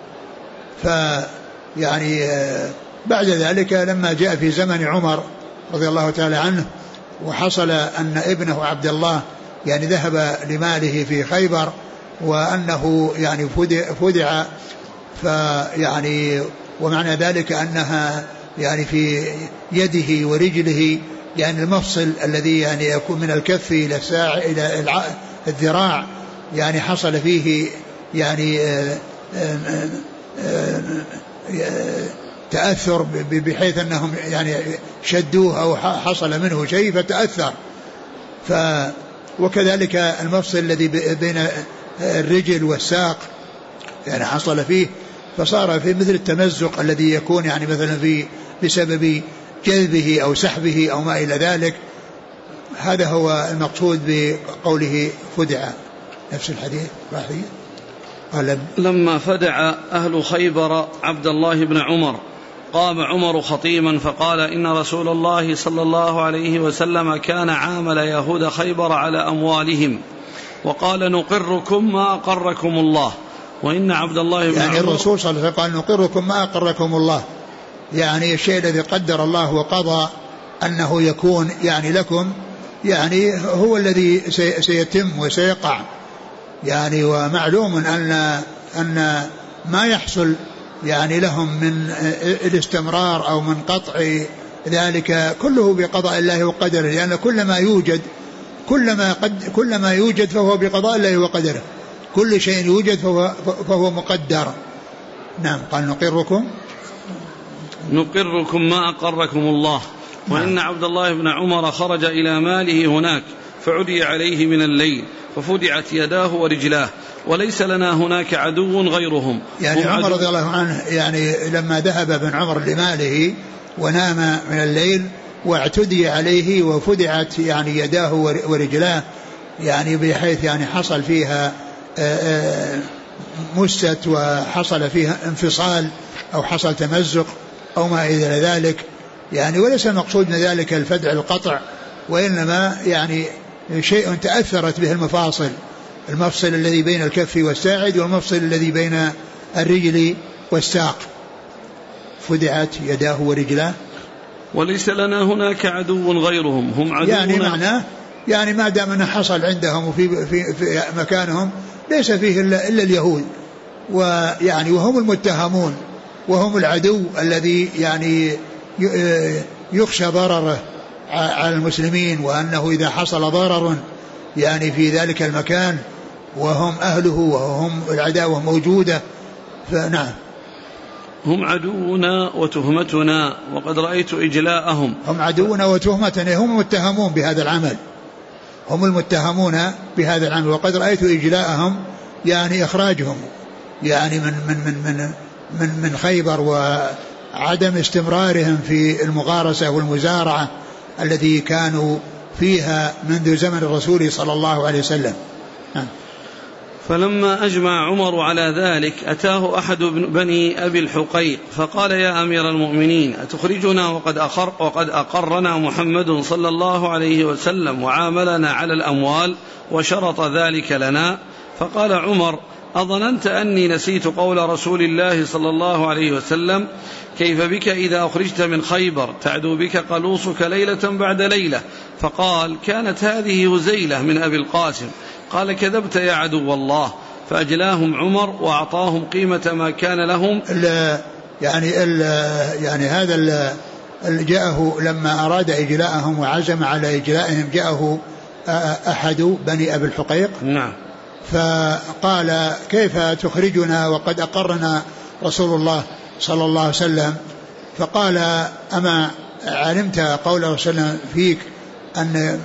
فيعني بعد ذلك لما جاء في زمن عمر رضي الله تعالى عنه وحصل أن ابنه عبد الله يعني ذهب لماله في خيبر وأنه يعني فدع، فيعني ومعنى ذلك أنها يعني في يده ورجله، يعني المفصل الذي يعني يكون من الكف إلى الساع إلى الذراع يعني حصل فيه يعني آآ آآ آآ تأثر بحيث أنهم يعني شدوه أو حصل منه شيء فتأثر، ف وكذلك المفصل الذي بين الرجل والساق يعني حصل فيه، فصار في مثل التمزق الذي يكون يعني مثلا في بسبب جذبه أو سحبه أو ما إلى ذلك. هذا هو المقصود بقوله فدع. نفس الحديث واحد قال لما فدع أهل خيبر عبد الله بن عمر قام عمر خطيما فقال إن رسول الله صلى الله عليه وسلم كان عامل يهود خيبر على أموالهم وقال نقركم ما أقركم الله وإن عبد الله بن يعني عمر الرسول صلى الله عليه وسلم قال نقركم ما أقركم الله، يعني الشيء الذي قدر الله وقضى أنه يكون يعني لكم يعني هو الذي سيتم وسيقع يعني. ومعلوم أن أن ما يحصل يعني لهم من الاستمرار أو من قطع ذلك كله بقضاء الله وقدره، لأن كل ما يوجد كل ما قد كل ما يوجد فهو بقضاء الله وقدره، كل شيء يوجد فهو, فهو مقدر. نعم. قال نقركم نقركم ما أقركم الله وإن عبد الله بن عمر خرج إلى ماله هناك فعدي عليه من الليل ففدعت يداه ورجلاه وليس لنا هناك عدو غيرهم. يعني عمر رضي الله عنه يعني لما ذهب ابن عمر لماله ونام من الليل واعتدي عليه وفدعت يعني يداه ورجلاه يعني بحيث يعني حصل فيها مست وحصل فيها انفصال أو حصل تمزق أو ما إلى ذلك يعني. وليس المقصود من ذلك الفدع القطع، وإنما يعني شيء تأثرت به المفاصل، المفصل الذي بين الكف والساعد والمفصل الذي بين الرجل والساق. فدعت يداه ورجلاه وليس لنا هناك عدو غيرهم هم عدونا، يعني معناه يعني ما دام أنه حصل عندهم وفي في, في مكانهم ليس فيه إلا, إلا اليهود، ويعني وهم المتهمون وهم العدو الذي يعني يخشى ضرره على المسلمين، وأنه إذا حصل ضرر يعني في ذلك المكان وهم أهله وهم العداوة موجودة فنعم. هم عدونا وتهمتنا وقد رأيت إجلاءهم. هم عدونا وتهمتنا، هم المتهمون بهذا العمل، هم المتهمون بهذا العمل وقد رأيت إجلاءهم يعني إخراجهم يعني من من من من من, من خيبر وعدم استمرارهم في المغارسة والمزارعة التي كانوا فيها منذ زمن الرسول صلى الله عليه وسلم. فلما أجمع عمر على ذلك أتاه أحد بني أبي الحقيق فقال يا أمير المؤمنين أتخرجنا وقد, أقر وقد أقرنا محمد صلى الله عليه وسلم وعاملنا على الأموال وشرط ذلك لنا؟ فقال عمر أظننت أني نسيت قول رسول الله صلى الله عليه وسلم كيف بك إذا أخرجت من خيبر تعدو بك قلوصك ليلة بعد ليلة؟ فقال كانت هذه هزيلة من أبي القاسم. قال كذبت يا عدو الله. فأجلاهم عمر وأعطاهم قيمة ما كان لهم. ال يعني ال يعني هذا ال جاءه لما أراد إجلاءهم وعزم على إجلائهم جاءه أحد بني أبي الحقيق. نعم. فقال كيف تخرجنا وقد أقرنا رسول الله صلى الله عليه وسلم؟ فقال أما علمت قول رسول الله فيك أن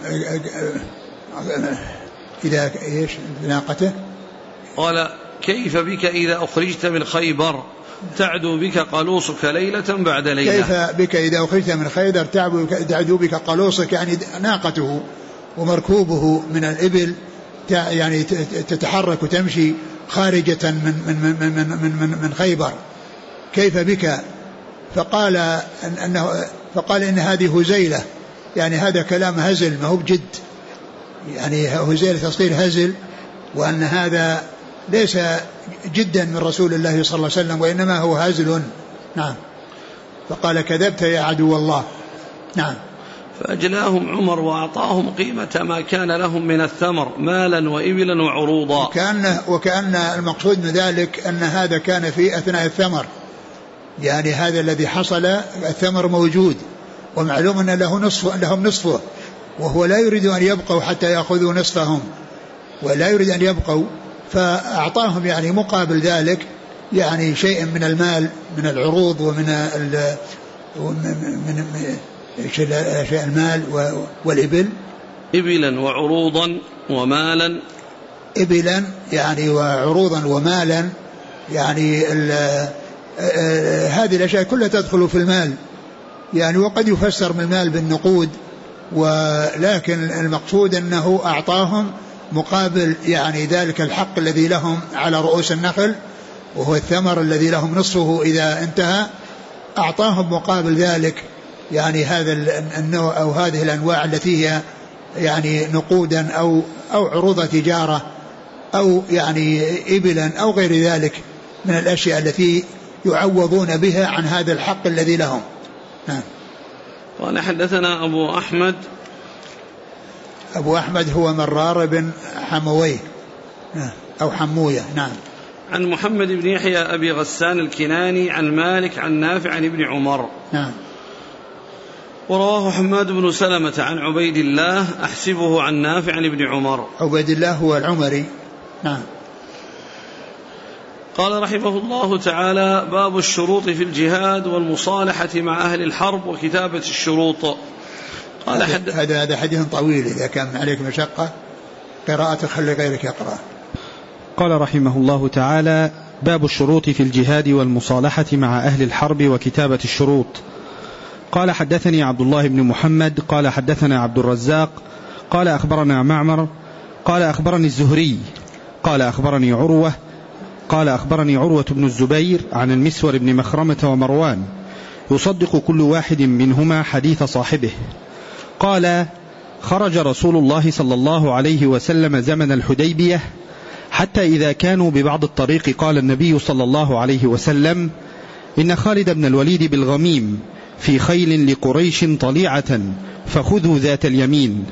إذا إيش ناقته؟ قال كيف بك إذا أخرجت من خيبر تعدو بك قلوصك ليلة بعد ليلة؟ كيف بك إذا أخرجت من خيبر تعدو بك قلوصك يعني ناقته ومركوبه من الإبل يعني تتحرك وتمشي خارجة من من من من من, من خيبر، كيف بك؟ فقال إن أنه فقال إن هذه هزيلة، يعني هذا كلام هزل ما هو بجد، يعني هزيلة تصغير هزل، وأن هذا ليس جدا من رسول الله صلى الله عليه وسلم وإنما هو هزل. نعم. فقال كذبت يا عدو الله. نعم. فأجلاهم عمر وأعطاهم قيمة ما كان لهم من الثمر مالا وإبلا وعروضا. وكأن, وكأن المقصود من ذلك أن هذا كان في أثناء الثمر، يعني هذا الذي حصل الثمر موجود ومعلوم أن له نصف لهم نصفه، وهو لا يريد أن يبقوا حتى يأخذوا نصفهم ولا يريد أن يبقوا، فأعطاهم يعني مقابل ذلك يعني شيء من المال من العروض ومن من شيء المال والإبل. إبلا وعروضا ومالا. إبلا يعني وعروضا ومالا، يعني هذه الأشياء كلها تدخل في المال يعني، وقد يفسر من المال بالنقود، ولكن المقصود أنه أعطاهم مقابل يعني ذلك الحق الذي لهم على رؤوس النخل، وهو الثمر الذي لهم نصفه إذا انتهى، أعطاهم مقابل ذلك يعني هذا النوع أو هذه الأنواع التي هي يعني نقودا أو أو عروض تجارة أو يعني إبلا أو غير ذلك من الأشياء التي يعوضون بها عن هذا الحق الذي لهم. نعم. قال حدثنا أبو أحمد. أبو أحمد هو مرار بن حمويه أو حموية. نعم. عن محمد بن يحيى أبي غسان الكناني عن مالك عن نافع عن ابن عمر. نعم. ورواه حماد بن سلمة عن عبيد الله أحسبه عن نافع عن ابن عمر. عبيد الله هو العمري. نعم. قال رحمه الله تعالى: باب الشروط في الجهاد والمصالحة مع أهل الحرب وكتابة الشروط. قال حد... هذا هذا حديث طويل، إذا كان عليك مشقة قراءة خلي غيرك يقرأ. قال رحمه الله تعالى: باب الشروط في الجهاد والمصالحة مع أهل الحرب وكتابة الشروط. قال حدثني عبد الله بن محمد قال حدثنا عبد الرزاق قال أخبرنا معمر قال أخبرني الزهري قال أخبرني عروة قال أخبرني عروة بن الزبير عن المسور بن مخرمة ومروان يصدق كل واحد منهما حديث صاحبه قال: خرج رسول الله صلى الله عليه وسلم زمن الحديبية، حتى إذا كانوا ببعض الطريق قال النبي صلى الله عليه وسلم: إن خالد بن الوليد بالغميم في خيل لقريش طليعة فخذوا ذات اليمين.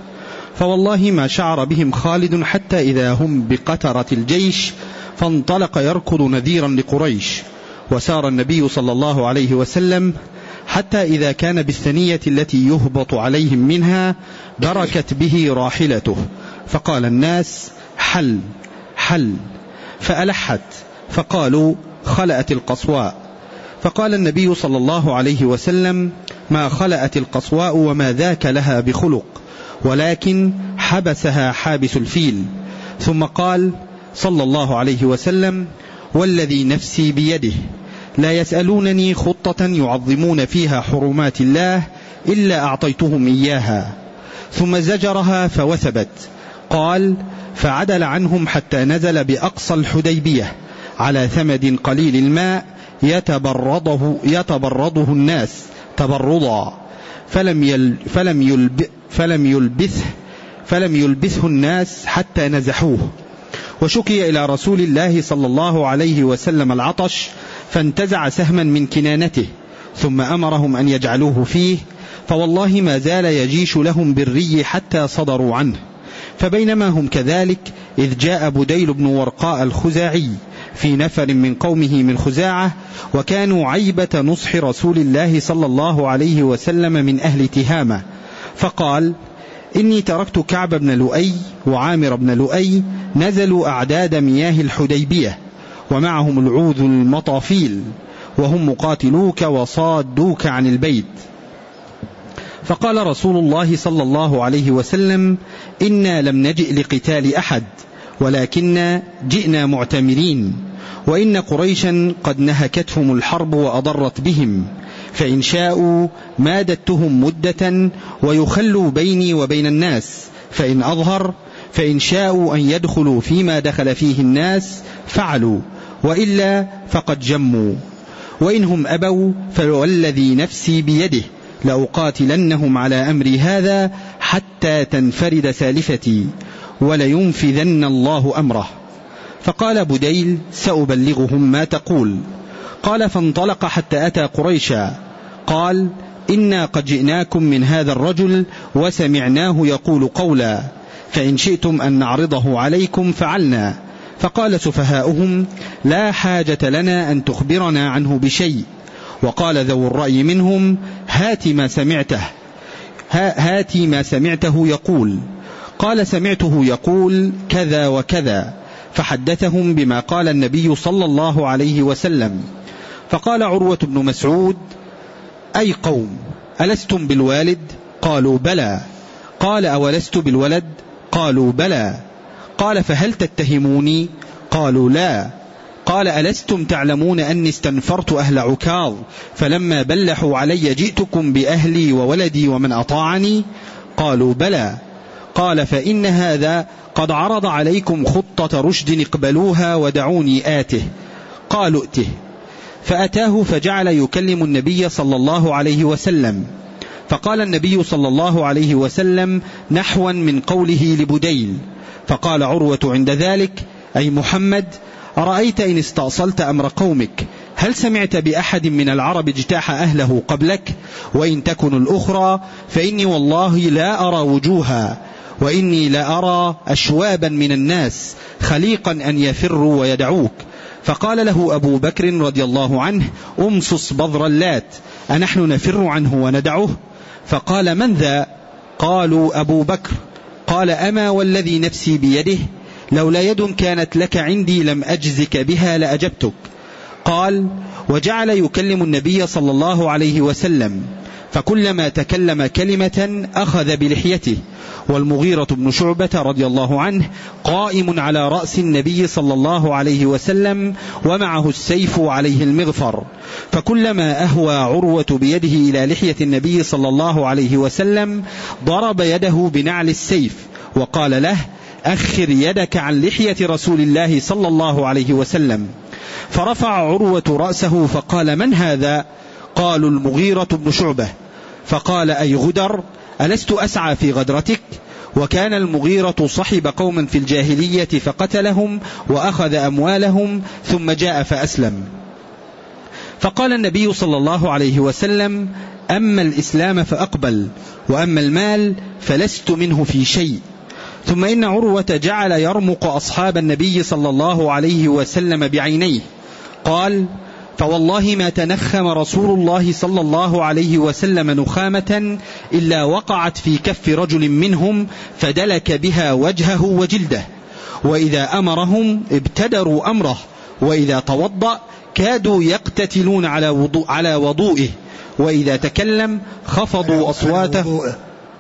فوالله ما شعر بهم خالد حتى إذا هم بقترة الجيش، فانطلق يركض نذيرا لقريش. وسار النبي صلى الله عليه وسلم حتى إذا كان بالثنية التي يهبط عليهم منها بركت به راحلته، فقال الناس: حل حل، فألحت، فقالوا: خلأت القصواء. فقال النبي صلى الله عليه وسلم: ما خلأت القصواء وما ذاك لها بخلق، ولكن حبسها حابس الفيل. ثم قال صلى الله عليه وسلم: والذي نفسي بيده لا يسألونني خطة يعظمون فيها حرمات الله إلا أعطيتهم إياها. ثم زجرها فوثبت. قال: فعدل عنهم حتى نزل بأقصى الحديبية على ثمد قليل الماء يتبرده, يتبرده الناس تبرضا، فلم, يل فلم, يلب فلم, يلبثه فلم يلبثه الناس حتى نزحوه. وشكي إلى رسول الله صلى الله عليه وسلم العطش، فانتزع سهما من كنانته، ثم أمرهم أن يجعلوه فيه، فوالله ما زال يجيش لهم بالري حتى صدروا عنه. فبينما هم كذلك إذ جاء بديل بن ورقاء الخزاعي في نفر من قومه من خزاعة، وكانوا عيبة نصح رسول الله صلى الله عليه وسلم من أهل تهامة، فقال: إني تركت كعب بن لؤي وعامر بن لؤي نزلوا أعداد مياه الحديبية، ومعهم العوذ المطافيل، وهم مقاتلوك وصادوك عن البيت. فقال رسول الله صلى الله عليه وسلم: إنا لم نجئ لقتال أحد، ولكننا جئنا معتمرين، وإن قريشا قد نهكتهم الحرب وأضرت بهم، فإن شاءوا مادتهم مدة ويخلوا بيني وبين الناس، فإن أظهر، فإن شاءوا أن يدخلوا فيما دخل فيه الناس فعلوا، وإلا فقد جموا، وإنهم أبوا فوالذي نفسي بيده لأقاتلنهم على أمري هذا حتى تنفرد سالفتي، ولينفذن الله أمره. فقال بديل: سأبلغهم ما تقول. قال: فانطلق حتى أتى قريشا. قال: إنا قد جئناكم من هذا الرجل وسمعناه يقول قولا، فإن شئتم أن نعرضه عليكم فعلنا. فقال سفهاؤهم: لا حاجة لنا أن تخبرنا عنه بشيء. وقال ذو الرأي منهم: هات ما سمعته هات ما سمعته يقول. قال: سمعته يقول كذا وكذا، فحدثهم بما قال النبي صلى الله عليه وسلم. فقال عروة بن مسعود: أي قوم، ألستم بالوالد؟ قالوا: بلى. قال أولست بالولد؟ قالوا بلى. قال فهل تتهموني؟ قالوا لا. قال ألستم تعلمون أني استنفرت أهل عكاظ فلما بلحوا علي جئتكم بأهلي وولدي ومن أطاعني؟ قالوا بلى. قال فإن هذا قد عرض عليكم خطة رشد اقبلوها ودعوني آته. قالوا ائته. فأتاه فجعل يكلم النبي صلى الله عليه وسلم، فقال النبي صلى الله عليه وسلم نحوا من قوله لبديل. فقال عروة عند ذلك أي محمد أرأيت إن استأصلت أمر قومك هل سمعت بأحد من العرب اجتاح أهله قبلك؟ وإن تكن الأخرى فإني والله لا أرى وجوها، وإني لا أرى أشوابا من الناس خليقا أن يفروا ويدعوك. فقال له أبو بكر رضي الله عنه أمصص بذر اللات أنحن نفر عنه وندعه؟ فقال من ذا؟ قالوا أبو بكر. قال أما والذي نفسي بيده لولا يد كانت لك عندي لم أجزك بها لأجبتك. قال وجعل يكلم النبي صلى الله عليه وسلم، فكلما تكلم كلمة أخذ بلحيته. والمغيرة بن شعبة رضي الله عنه قائم على رأس النبي صلى الله عليه وسلم ومعه السيف عليه المغفر، فكلما أهوى عروة بيده إلى لحية النبي صلى الله عليه وسلم ضرب يده بنعل السيف وقال له أخر يدك عن لحية رسول الله صلى الله عليه وسلم. فرفع عروة رأسه فقال من هذا؟ قالوا المغيرة بن شعبة. فقال أي غدر ألست أسعى في غدرتك؟ وكان المغيرة صحب قوما في الجاهلية فقتلهم وأخذ أموالهم ثم جاء فأسلم. فقال النبي صلى الله عليه وسلم أما الإسلام فأقبل، وأما المال فلست منه في شيء. ثم إن عروة جعل يرمق أصحاب النبي صلى الله عليه وسلم بعينيه. قال فوالله ما تنخم رسول الله صلى الله عليه وسلم نخامة إلا وقعت في كف رجل منهم فدلك بها وجهه وجلده، وإذا أمرهم ابتدروا أمره، وإذا توضأ كادوا يقتتلون على وضوء على وضوئه، وإذا تكلم خفضوا أصواته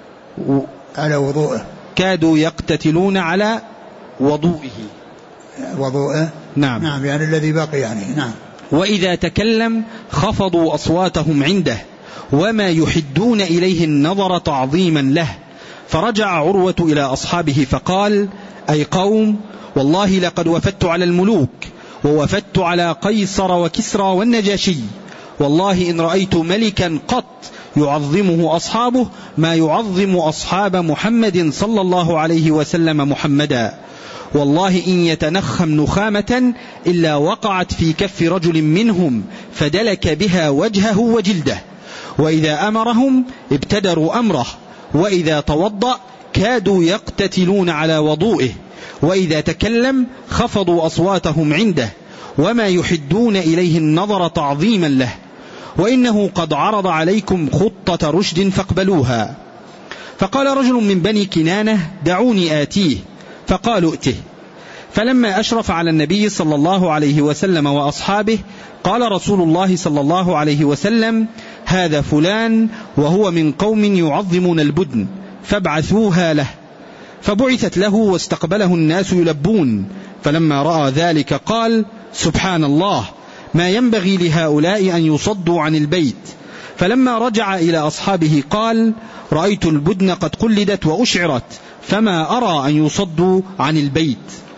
على وضوءه كادوا يقتتلون على وضوئه وضوءه نعم نعم يعني الذي بقي يعني نعم. وإذا تكلم خفضوا أصواتهم عنده وما يحدون إليه النظر تعظيما له. فرجع عروة إلى أصحابه فقال أي قوم والله لقد وفدت على الملوك ووفدت على قيصر وكسرى والنجاشي، والله إن رأيت ملكا قط يعظمه أصحابه ما يعظم أصحاب محمد صلى الله عليه وسلم محمدا، والله إن يتنخم نخامة إلا وقعت في كف رجل منهم فدلك بها وجهه وجلده، وإذا أمرهم ابتدروا أمره، وإذا توضأ كادوا يقتتلون على وضوئه، وإذا تكلم خفضوا أصواتهم عنده وما يحدون إليه النظر تعظيما له، وإنه قد عرض عليكم خطة رشد فاقبلوها. فقال رجل من بني كنانة دعوني آتيه، فقالوا ائته. فلما أشرف على النبي صلى الله عليه وسلم وأصحابه قال رسول الله صلى الله عليه وسلم هذا فلان وهو من قوم يعظمون البدن فابعثوها له. فبعثت له واستقبله الناس يلبون، فلما رأى ذلك قال سبحان الله ما ينبغي لهؤلاء أن يصدوا عن البيت. فلما رجع إلى أصحابه قال رأيت البدن قد قلدت وأشعرت فما أرى أن يصدوا عن البيت.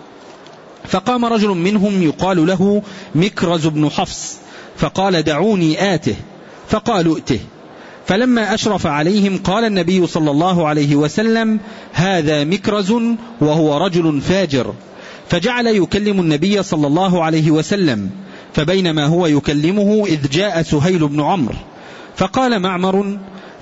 فقام رجل منهم يقال له مكرز بن حفص فقال دعوني آته، فقالوا ائته. فلما أشرف عليهم قال النبي صلى الله عليه وسلم هذا مكرز وهو رجل فاجر، فجعل يكلم النبي صلى الله عليه وسلم. فبينما هو يكلمه إذ جاء سهيل بن عمرو فقال معمر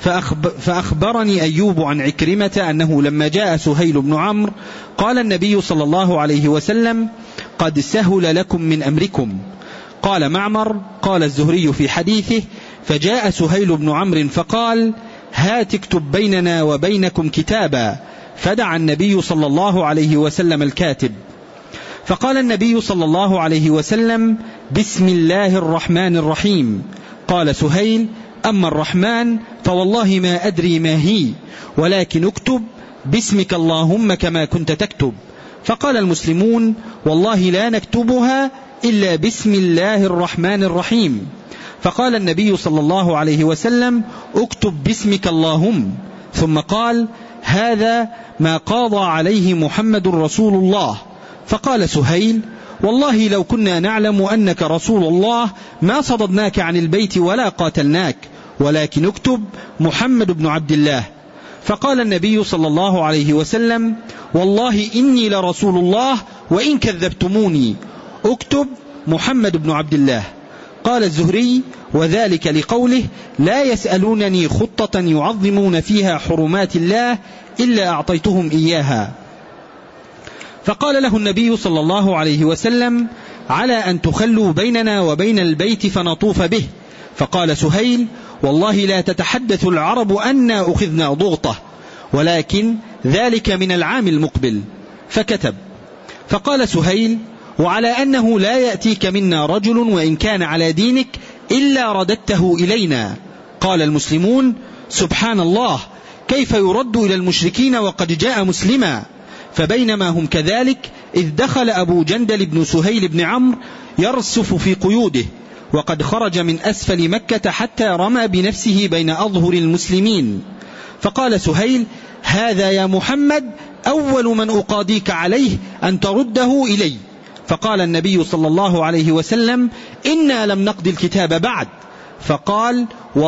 فأخبرني أيوب عن عكرمة أنه لما جاء سهيل بن عمرو قال النبي صلى الله عليه وسلم قد سهل لكم من أمركم. قال معمر قال الزهري في حديثه فجاء سهيل بن عمرو فقال هات اكتب بيننا وبينكم كتابا، فدعا النبي صلى الله عليه وسلم الكاتب. فقال النبي صلى الله عليه وسلم بسم الله الرحمن الرحيم. قال سهيل أما الرحمن فوالله ما أدري ما هي، ولكن اكتب باسمك اللهم كما كنت تكتب. فقال المسلمون: والله لا نكتبها إلا بسم الله الرحمن الرحيم. فقال النبي صلى الله عليه وسلم: اكتب باسمك اللهم. ثم قال: هذا ما قاضى عليه محمد رسول الله. فقال سهيل: والله لو كنا نعلم أنك رسول الله ما صددناك عن البيت ولا قاتلناك، ولكن اكتب محمد بن عبد الله. فقال النبي صلى الله عليه وسلم: والله إني لرسول الله وإن كذبتموني، اكتب محمد بن عبد الله. قال الزهري: وذلك لقوله: لا يسألونني خطة يعظمون فيها حرمات الله إلا أعطيتهم إياها. فقال له النبي صلى الله عليه وسلم: على أن تخلوا بيننا وبين البيت فنطوف به. فقال سهيل: والله لا تتحدث العرب أنا أخذنا ضغطه، ولكن ذلك من العام المقبل. فكتب. فقال سهيل: وعلى أنه لا يأتيك منا رجل وإن كان على دينك إلا رددته إلينا. قال المسلمون: سبحان الله، كيف يرد إلى المشركين وقد جاء مسلما؟ فبينما هم كذلك إذ دخل أبو جندل بن سهيل بن عمرو يرسف في قيوده، وقد خرج من أسفل مكة حتى رمى بنفسه بين أظهر المسلمين. فقال سهيل: هذا يا محمد أول من أقاضيك عليه أن ترده إلي. فقال النبي صلى الله عليه وسلم: إنا لم نقضي الكتاب بعد. فقال: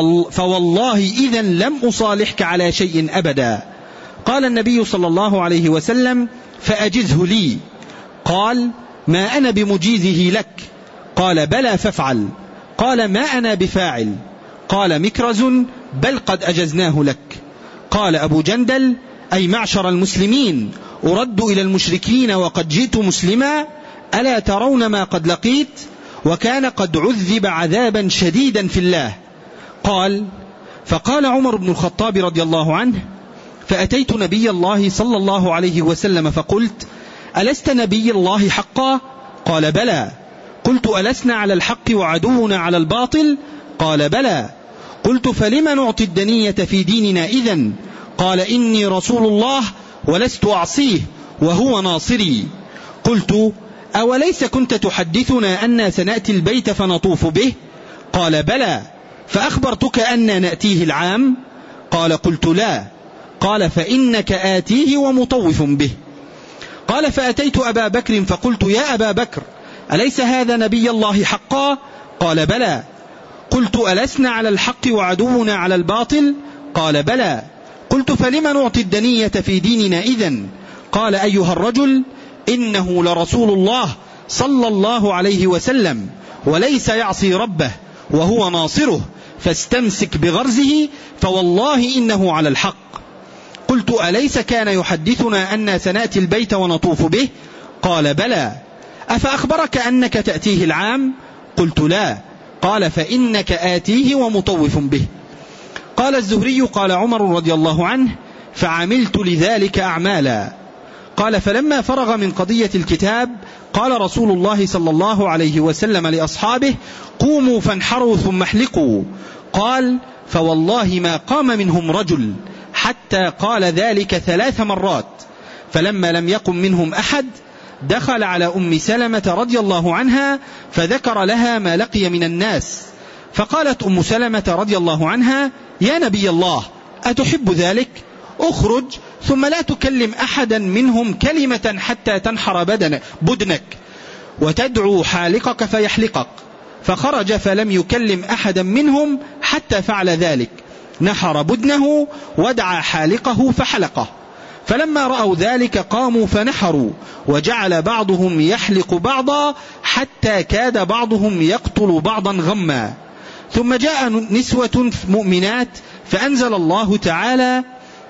فوالله إذن لم أصالحك على شيء أبدا. قال النبي صلى الله عليه وسلم: فأجزه لي. قال: ما أنا بمجيزه لك. قال: بلى فافعل. قال: ما أنا بفاعل. قال مكرز: بل قد أجزناه لك. قال أبو جندل: أي معشر المسلمين، أرد إلى المشركين وقد جئت مسلما؟ ألا ترون ما قد لقيت؟ وكان قد عذب عذابا شديدا في الله. قال: فقال عمر بن الخطاب رضي الله عنه: فأتيت نبي الله صلى الله عليه وسلم فقلت: ألست نبي الله حقا؟ قال: بلى. قلت: ألسنا على الحق وعدونا على الباطل؟ قال: بلى. قلت: فلم نعطي الدنية في ديننا إذن؟ قال: إني رسول الله ولست أعصيه وهو ناصري. قلت: أوليس كنت تحدثنا أن سنأتي البيت فنطوف به؟ قال: بلى. فأخبرتك أن نأتيه العام؟ قال: قلت: لا. قال: فإنك آتيه ومطوف به. قال: فأتيت أبا بكر فقلت: يا أبا بكر، أليس هذا نبي الله حقا؟ قال: بلى. قلت: ألسنا على الحق وعدونا على الباطل؟ قال: بلى. قلت: فلم نعطي الدنية في ديننا إذن؟ قال: أيها الرجل، إنه لرسول الله صلى الله عليه وسلم، وليس يعصي ربه وهو ناصره، فاستمسك بغرزه، فوالله إنه على الحق. قلت: أليس كان يحدثنا أن سنأتي البيت ونطوف به؟ قال: بلى. أفأخبرك أنك تأتيه العام؟ قلت: لا. قال: فإنك آتيه ومطوف به. قال الزهري: قال عمر رضي الله عنه: فعملت لذلك أعمالا. قال: فلما فرغ من قضية الكتاب قال رسول الله صلى الله عليه وسلم لأصحابه: قوموا فانحروا ثم احلقوا. قال: فوالله ما قام منهم رجل حتى قال ذلك ثلاث مرات. فلما لم يقم منهم أحد دخل على أم سلمة رضي الله عنها فذكر لها ما لقي من الناس. فقالت أم سلمة رضي الله عنها: يا نبي الله، أتحب ذلك؟ أخرج ثم لا تكلم أحدا منهم كلمة حتى تنحر بدن بدنك وتدعو حالقك فيحلقك. فخرج فلم يكلم أحدا منهم حتى فعل ذلك، نحر بدنه ودعا حالقه فحلقه. فلما رأوا ذلك قاموا فنحروا، وجعل بعضهم يحلق بعضا حتى كاد بعضهم يقتل بعضا غما. ثم جاء نسوة مؤمنات فأنزل الله تعالى: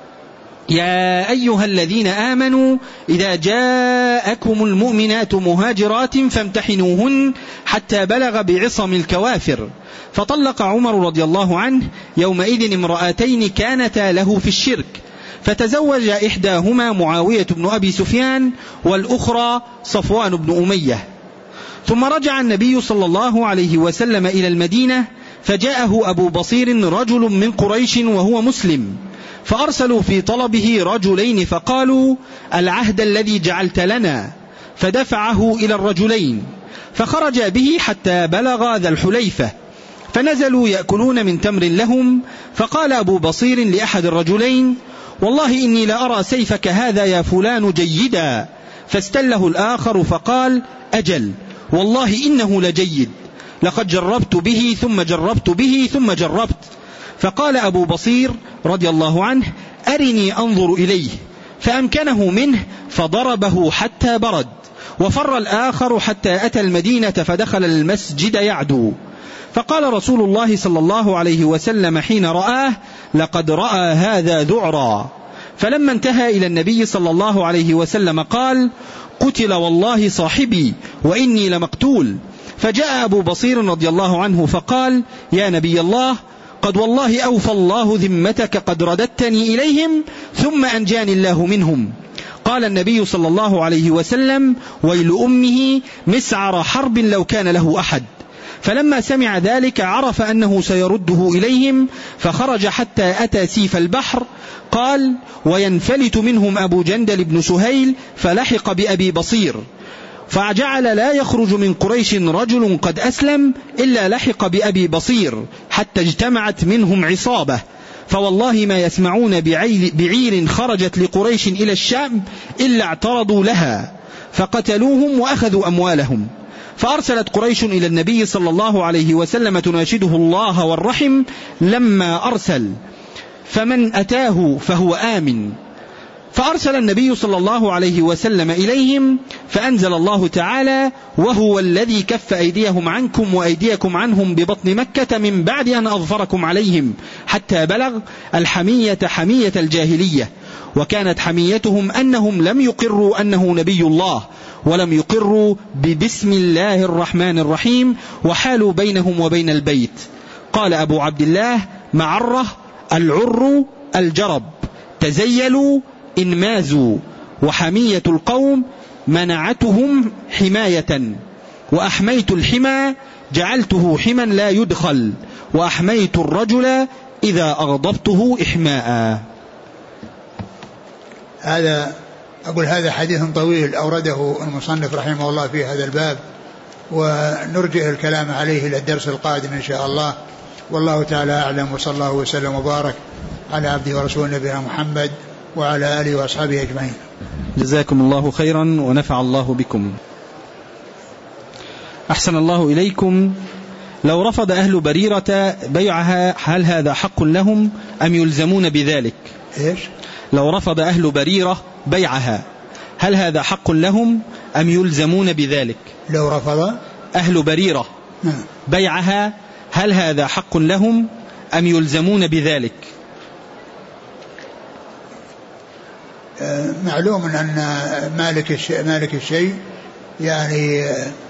يا أيها الذين آمنوا إذا جاءكم المؤمنات مهاجرات فامتحنوهن حتى بلغ بعصم الكوافر. فطلق عمر رضي الله عنه يومئذ امرأتين كانتا له في الشرك، فتزوج إحداهما معاوية بن أبي سفيان والأخرى صفوان بن أمية. ثم رجع النبي صلى الله عليه وسلم إلى المدينة فجاءه أبو بصير رجل من قريش وهو مسلم، فأرسلوا في طلبه رجلين فقالوا: العهد الذي جعلت لنا، فدفعه إلى الرجلين، فخرج به حتى بلغ ذا الحليفة، فنزلوا يأكلون من تمر لهم، فقال أبو بصير لأحد الرجلين: والله إني لأرى سيفك هذا يا فلان جيدا، فاستله الآخر فقال: أجل والله إنه لجيد، لقد جربت به ثم جربت به ثم جربت. فقال أبو بصير رضي الله عنه: أرني أنظر إليه، فأمكنه منه فضربه حتى برد، وفر الآخر حتى أتى المدينة فدخل المسجد يعدو. فقال رسول الله صلى الله عليه وسلم حين رآه: لقد رأى هذا ذعرا. فلما انتهى إلى النبي صلى الله عليه وسلم قال: قتل والله صاحبي وإني لمقتول. فجاء أبو بصير رضي الله عنه فقال: يا نبي الله، قد والله أوفى الله ذمتك، قد رددتني إليهم ثم أنجاني الله منهم. قال النبي صلى الله عليه وسلم: ويل أمه مسعر حرب لو كان له أحد. فلما سمع ذلك عرف أنه سيرده إليهم، فخرج حتى أتى سيف البحر. قال: وينفلت منهم أبو جندل بن سهيل، فلحق بأبي بصير، فجعل لا يخرج من قريش رجل قد أسلم إلا لحق بأبي بصير، حتى اجتمعت منهم عصابة، فوالله ما يسمعون بعير خرجت لقريش إلى الشام إلا اعترضوا لها، فقتلوهم وأخذوا أموالهم. فأرسلت قريش إلى النبي صلى الله عليه وسلم تناشده الله والرحم، لما أرسل فمن أتاه فهو آمن. فأرسل النبي صلى الله عليه وسلم إليهم، فأنزل الله تعالى: وهو الذي كف أيديهم عنكم وأيديكم عنهم ببطن مكة من بعد أن أظفركم عليهم، حتى بلغ الحمية حمية الجاهلية. وكانت حميتهم أنهم لم يقروا أنه نبي الله، ولم يقروا ببسم الله الرحمن الرحيم، وحالوا بينهم وبين البيت. قال أبو عبد الله: معرة العر الجرب، تزيلوا انمازوا، وحمية القوم منعتهم حماية، وأحميت الحمى جعلته حما لا يدخل، وأحميت الرجل إذا أغضبته إحماء. هذا أقول هذا حديث طويل أورده المصنف رحمه الله في هذا الباب، ونرجع الكلام عليه إلى الدرس القادم إن شاء الله، والله تعالى أعلم، وصلى الله وسلم وبارك على عبده ورسوله نبينا محمد وعلى آله وأصحابه أجمعين. جزاكم الله خيرا ونفع الله بكم. أحسن الله إليكم. لو رفض أهل بريرة بيعها هل هذا حق لهم أم يلزمون بذلك؟ إيش؟ لو رفض أهل بريرة بيعها هل هذا حق لهم أم يلزمون بذلك؟ لو رفض أهل بريرة بيعها هل هذا حق لهم أم يلزمون بذلك؟ معلوم أن مالك الشيء, مالك الشيء يعني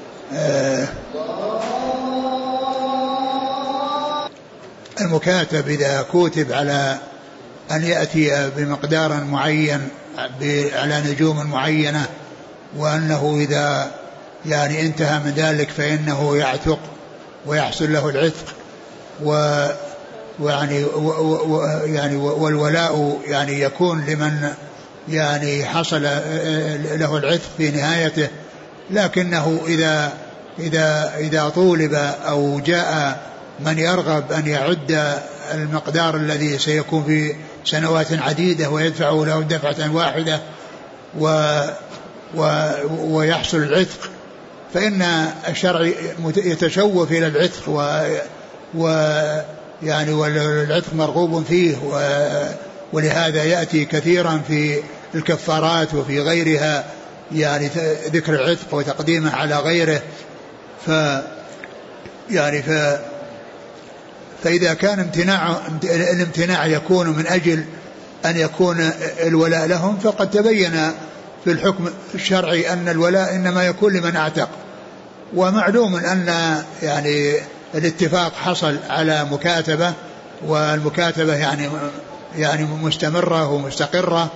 المكاتب إذا كتب على أن يأتي بمقدار معين على نجوم معينة، وأنه إذا يعني انتهى من ذلك فإنه يعتق ويحصل له العتق، و ويعني و يعني والولاء يعني يكون لمن يعني حصل له العتق في نهايته. لكنه إذا إذا إذا طولب أو جاء من يرغب أن يعد المقدار الذي سيكون في سنوات عديدة ويدفعه له دفعة واحدة و و ويحصل العتق، فإن الشرع يتشوف إلى العتق، و و يعني والعتق مرغوب فيه، ولهذا يأتي كثيرا في الكفارات وفي غيرها يعني ذكر العتق وتقديمه على غيره. ف يعني ف فإذا كان امتناع الامتناع يكون من أجل أن يكون الولاء لهم، فقد تبين في الحكم الشرعي أن الولاء إنما يكون لمن اعتق. ومعلوم أن يعني الاتفاق حصل على مكاتبة، والمكاتبة يعني يعني مستمرة ومستقرة،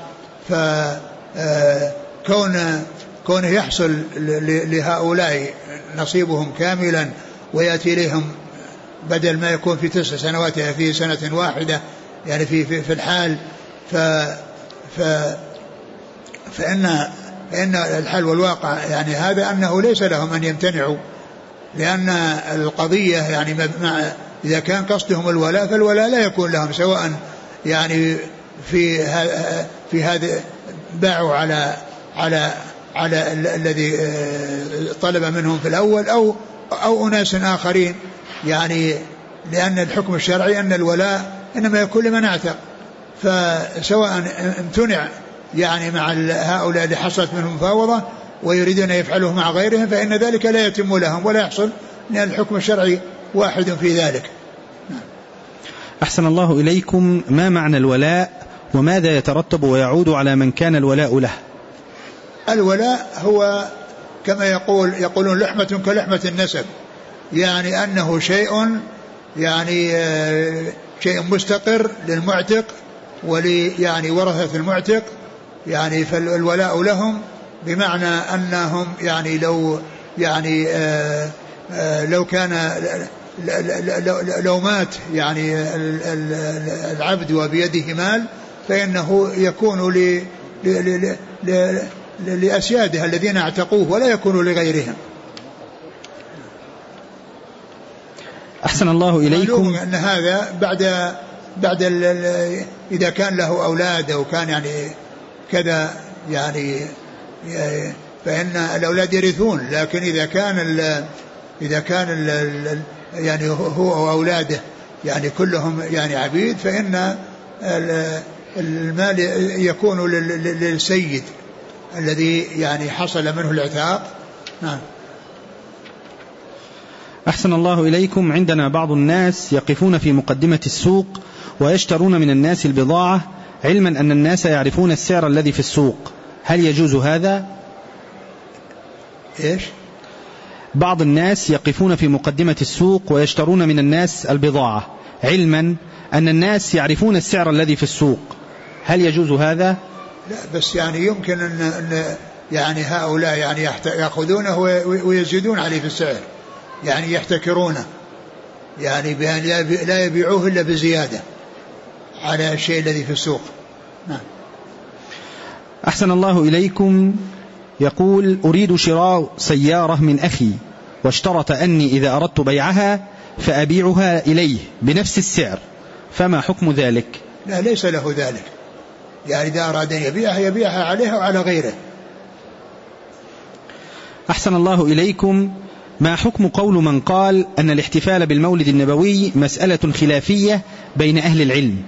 فكون كونه يحصل لهؤلاء نصيبهم كاملا ويأتي لهم بدل ما يكون في تسع سنوات في سنة واحدة يعني في في, في الحال. ف ف فإن فإن الحال والواقع يعني هذا أنه ليس لهم أن يمتنعوا، لأن القضية يعني مع إذا كان قصدهم الولاء فالولاء لا يكون لهم، سواء يعني في في هذا باعوا على على على الذي طلب منهم في الأول أو أو أناس آخرين، يعني لأن الحكم الشرعي أن الولاء إنما يكون لمن اعتق، فسواء امتنع يعني مع هؤلاء اللي حصلت منهم مفاوضة ويريدون يفعلوه مع غيرهم فإن ذلك لا يتم لهم ولا يحصل، لأن الحكم الشرعي واحد في ذلك. أحسن الله إليكم، ما معنى الولاء وماذا يترتب ويعود على من كان الولاء له؟ الولاء هو كما يقول يقولون لحمة كلحمة النسب، يعني أنه شيء يعني شيء مستقر للمعتق ولي يعني ورثة المعتق، يعني فالولاء لهم بمعنى أنهم يعني لو يعني آآ آآ لو كان لو مات يعني العبد وبيده مال فإنه يكون لأسياده الذين اعتقوه ولا يكون لغيرهم. أحسن الله إليكم. أن هذا بعد بعد إذا كان له أولاد أو كان يعني كذا يعني فإن الأولاد يرثون، لكن إذا كان ال إذا كان ال يعني هو وأولاده يعني كلهم يعني عبيد فإن المال يكون للسيد الذي يعني حصل منه العتاق. نعم. أحسن الله إليكم. عندنا بعض الناس يقفون في مقدمة السوق ويشترون من الناس البضاعة علما أن الناس يعرفون السعر الذي في السوق، هل يجوز هذا؟ إيش؟ بعض الناس يقفون في مقدمة السوق ويشترون من الناس البضاعة علما أن الناس يعرفون السعر الذي في السوق، هل يجوز هذا؟ لا، بس يعني يمكن أن, أن يعني هؤلاء يعني يأخذونه ويزيدون عليه في السعر، يعني يحتكرونه، يعني بأن لا يبيعوه إلا بزيادة على الشيء الذي في السوق. نعم. أحسن الله إليكم. يقول أريد شراء سيارة من أخي واشترط أني إذا أردت بيعها فأبيعها إليه بنفس السعر، فما حكم ذلك؟ لا، ليس له ذلك، يعني إذا أراد أن يبيعها يبيعها عليها وعلى غيره. أحسن الله إليكم. ما حكم قول من قال أن الاحتفال بالمولد النبوي مسألة خلافية بين أهل العلم؟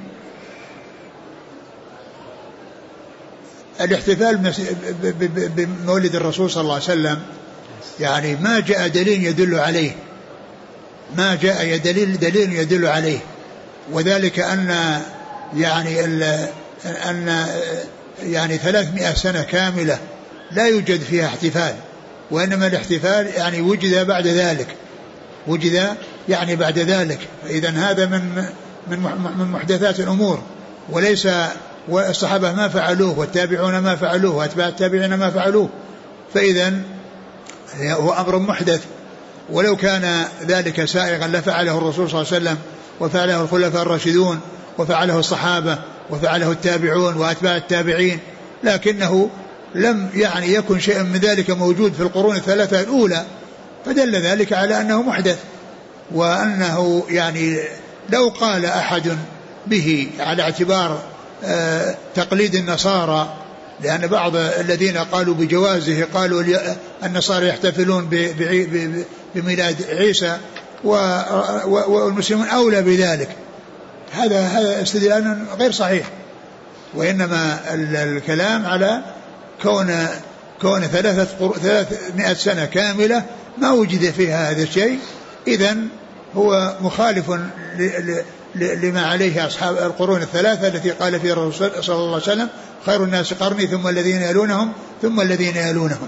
الاحتفال بمولد الرسول صلى الله عليه وسلم يعني ما جاء دليل يدل عليه، ما جاء دليل دليل يدل عليه، وذلك أن يعني أن يعني ثلاثمائة سنة كاملة لا يوجد فيها احتفال، وإنما الاحتفال يعني وجد بعد ذلك، وجد يعني بعد ذلك، إذن هذا من من من محدثات الأمور، وليس والصحابة ما فعلوه والتابعون ما فعلوه وأتباع التابعين ما فعلوه، فإذن هو أمر محدث، ولو كان ذلك سائغا لفعله الرسول صلى الله عليه وسلم وفعله الخلفاء الراشدون وفعله الصحابة وفعله التابعون وأتباع التابعين، لكنه لم يعني يكن شيء من ذلك موجود في القرون الثلاثة الأولى، فدل ذلك على أنه محدث، وأنه يعني لو قال أحد به على اعتبار آه تقليد النصارى، لأن بعض الذين قالوا بجوازه قالوا النصارى يحتفلون بميلاد عيسى والمسلمون أولى بذلك، هذا هذا استدلال غير صحيح، وإنما الكلام على كون كون ثلاثة ثلاثمائة سنة كاملة ما وجد فيها هذا الشيء، إذن هو مخالف لما عليه أصحاب القرون الثلاثة التي قال فيها الرسول صلى الله عليه وسلم خير الناس قرني ثم الذين يلونهم ثم الذين يلونهم.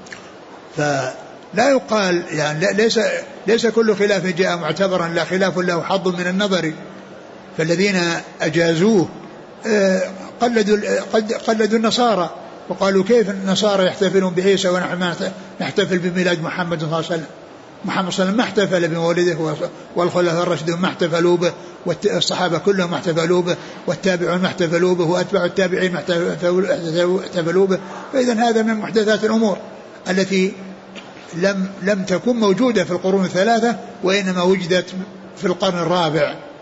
فلا يقال يعني ليس ليس كل خلاف جاء معتبرا، لا خلاف له حظ من النظر، فالذين أجازوه قلدوا قلدوا النصارى وقالوا كيف النصارى يحتفلون بعيسى ونحن نحتفل بميلاد محمد صلى الله عليه وسلم، محمد صلى الله عليه وسلم ما احتفل بمولده والخلفاء الراشدون ما احتفلوا به والصحابة كلهم ما احتفلوا به والتابعون ما احتفلوا به وأتباع التابعين ما احتفلوا به. فإذا هذا من محدثات الأمور التي لم لم تكن موجودة في القرون الثلاثة وإنما وجدت في القرن الرابع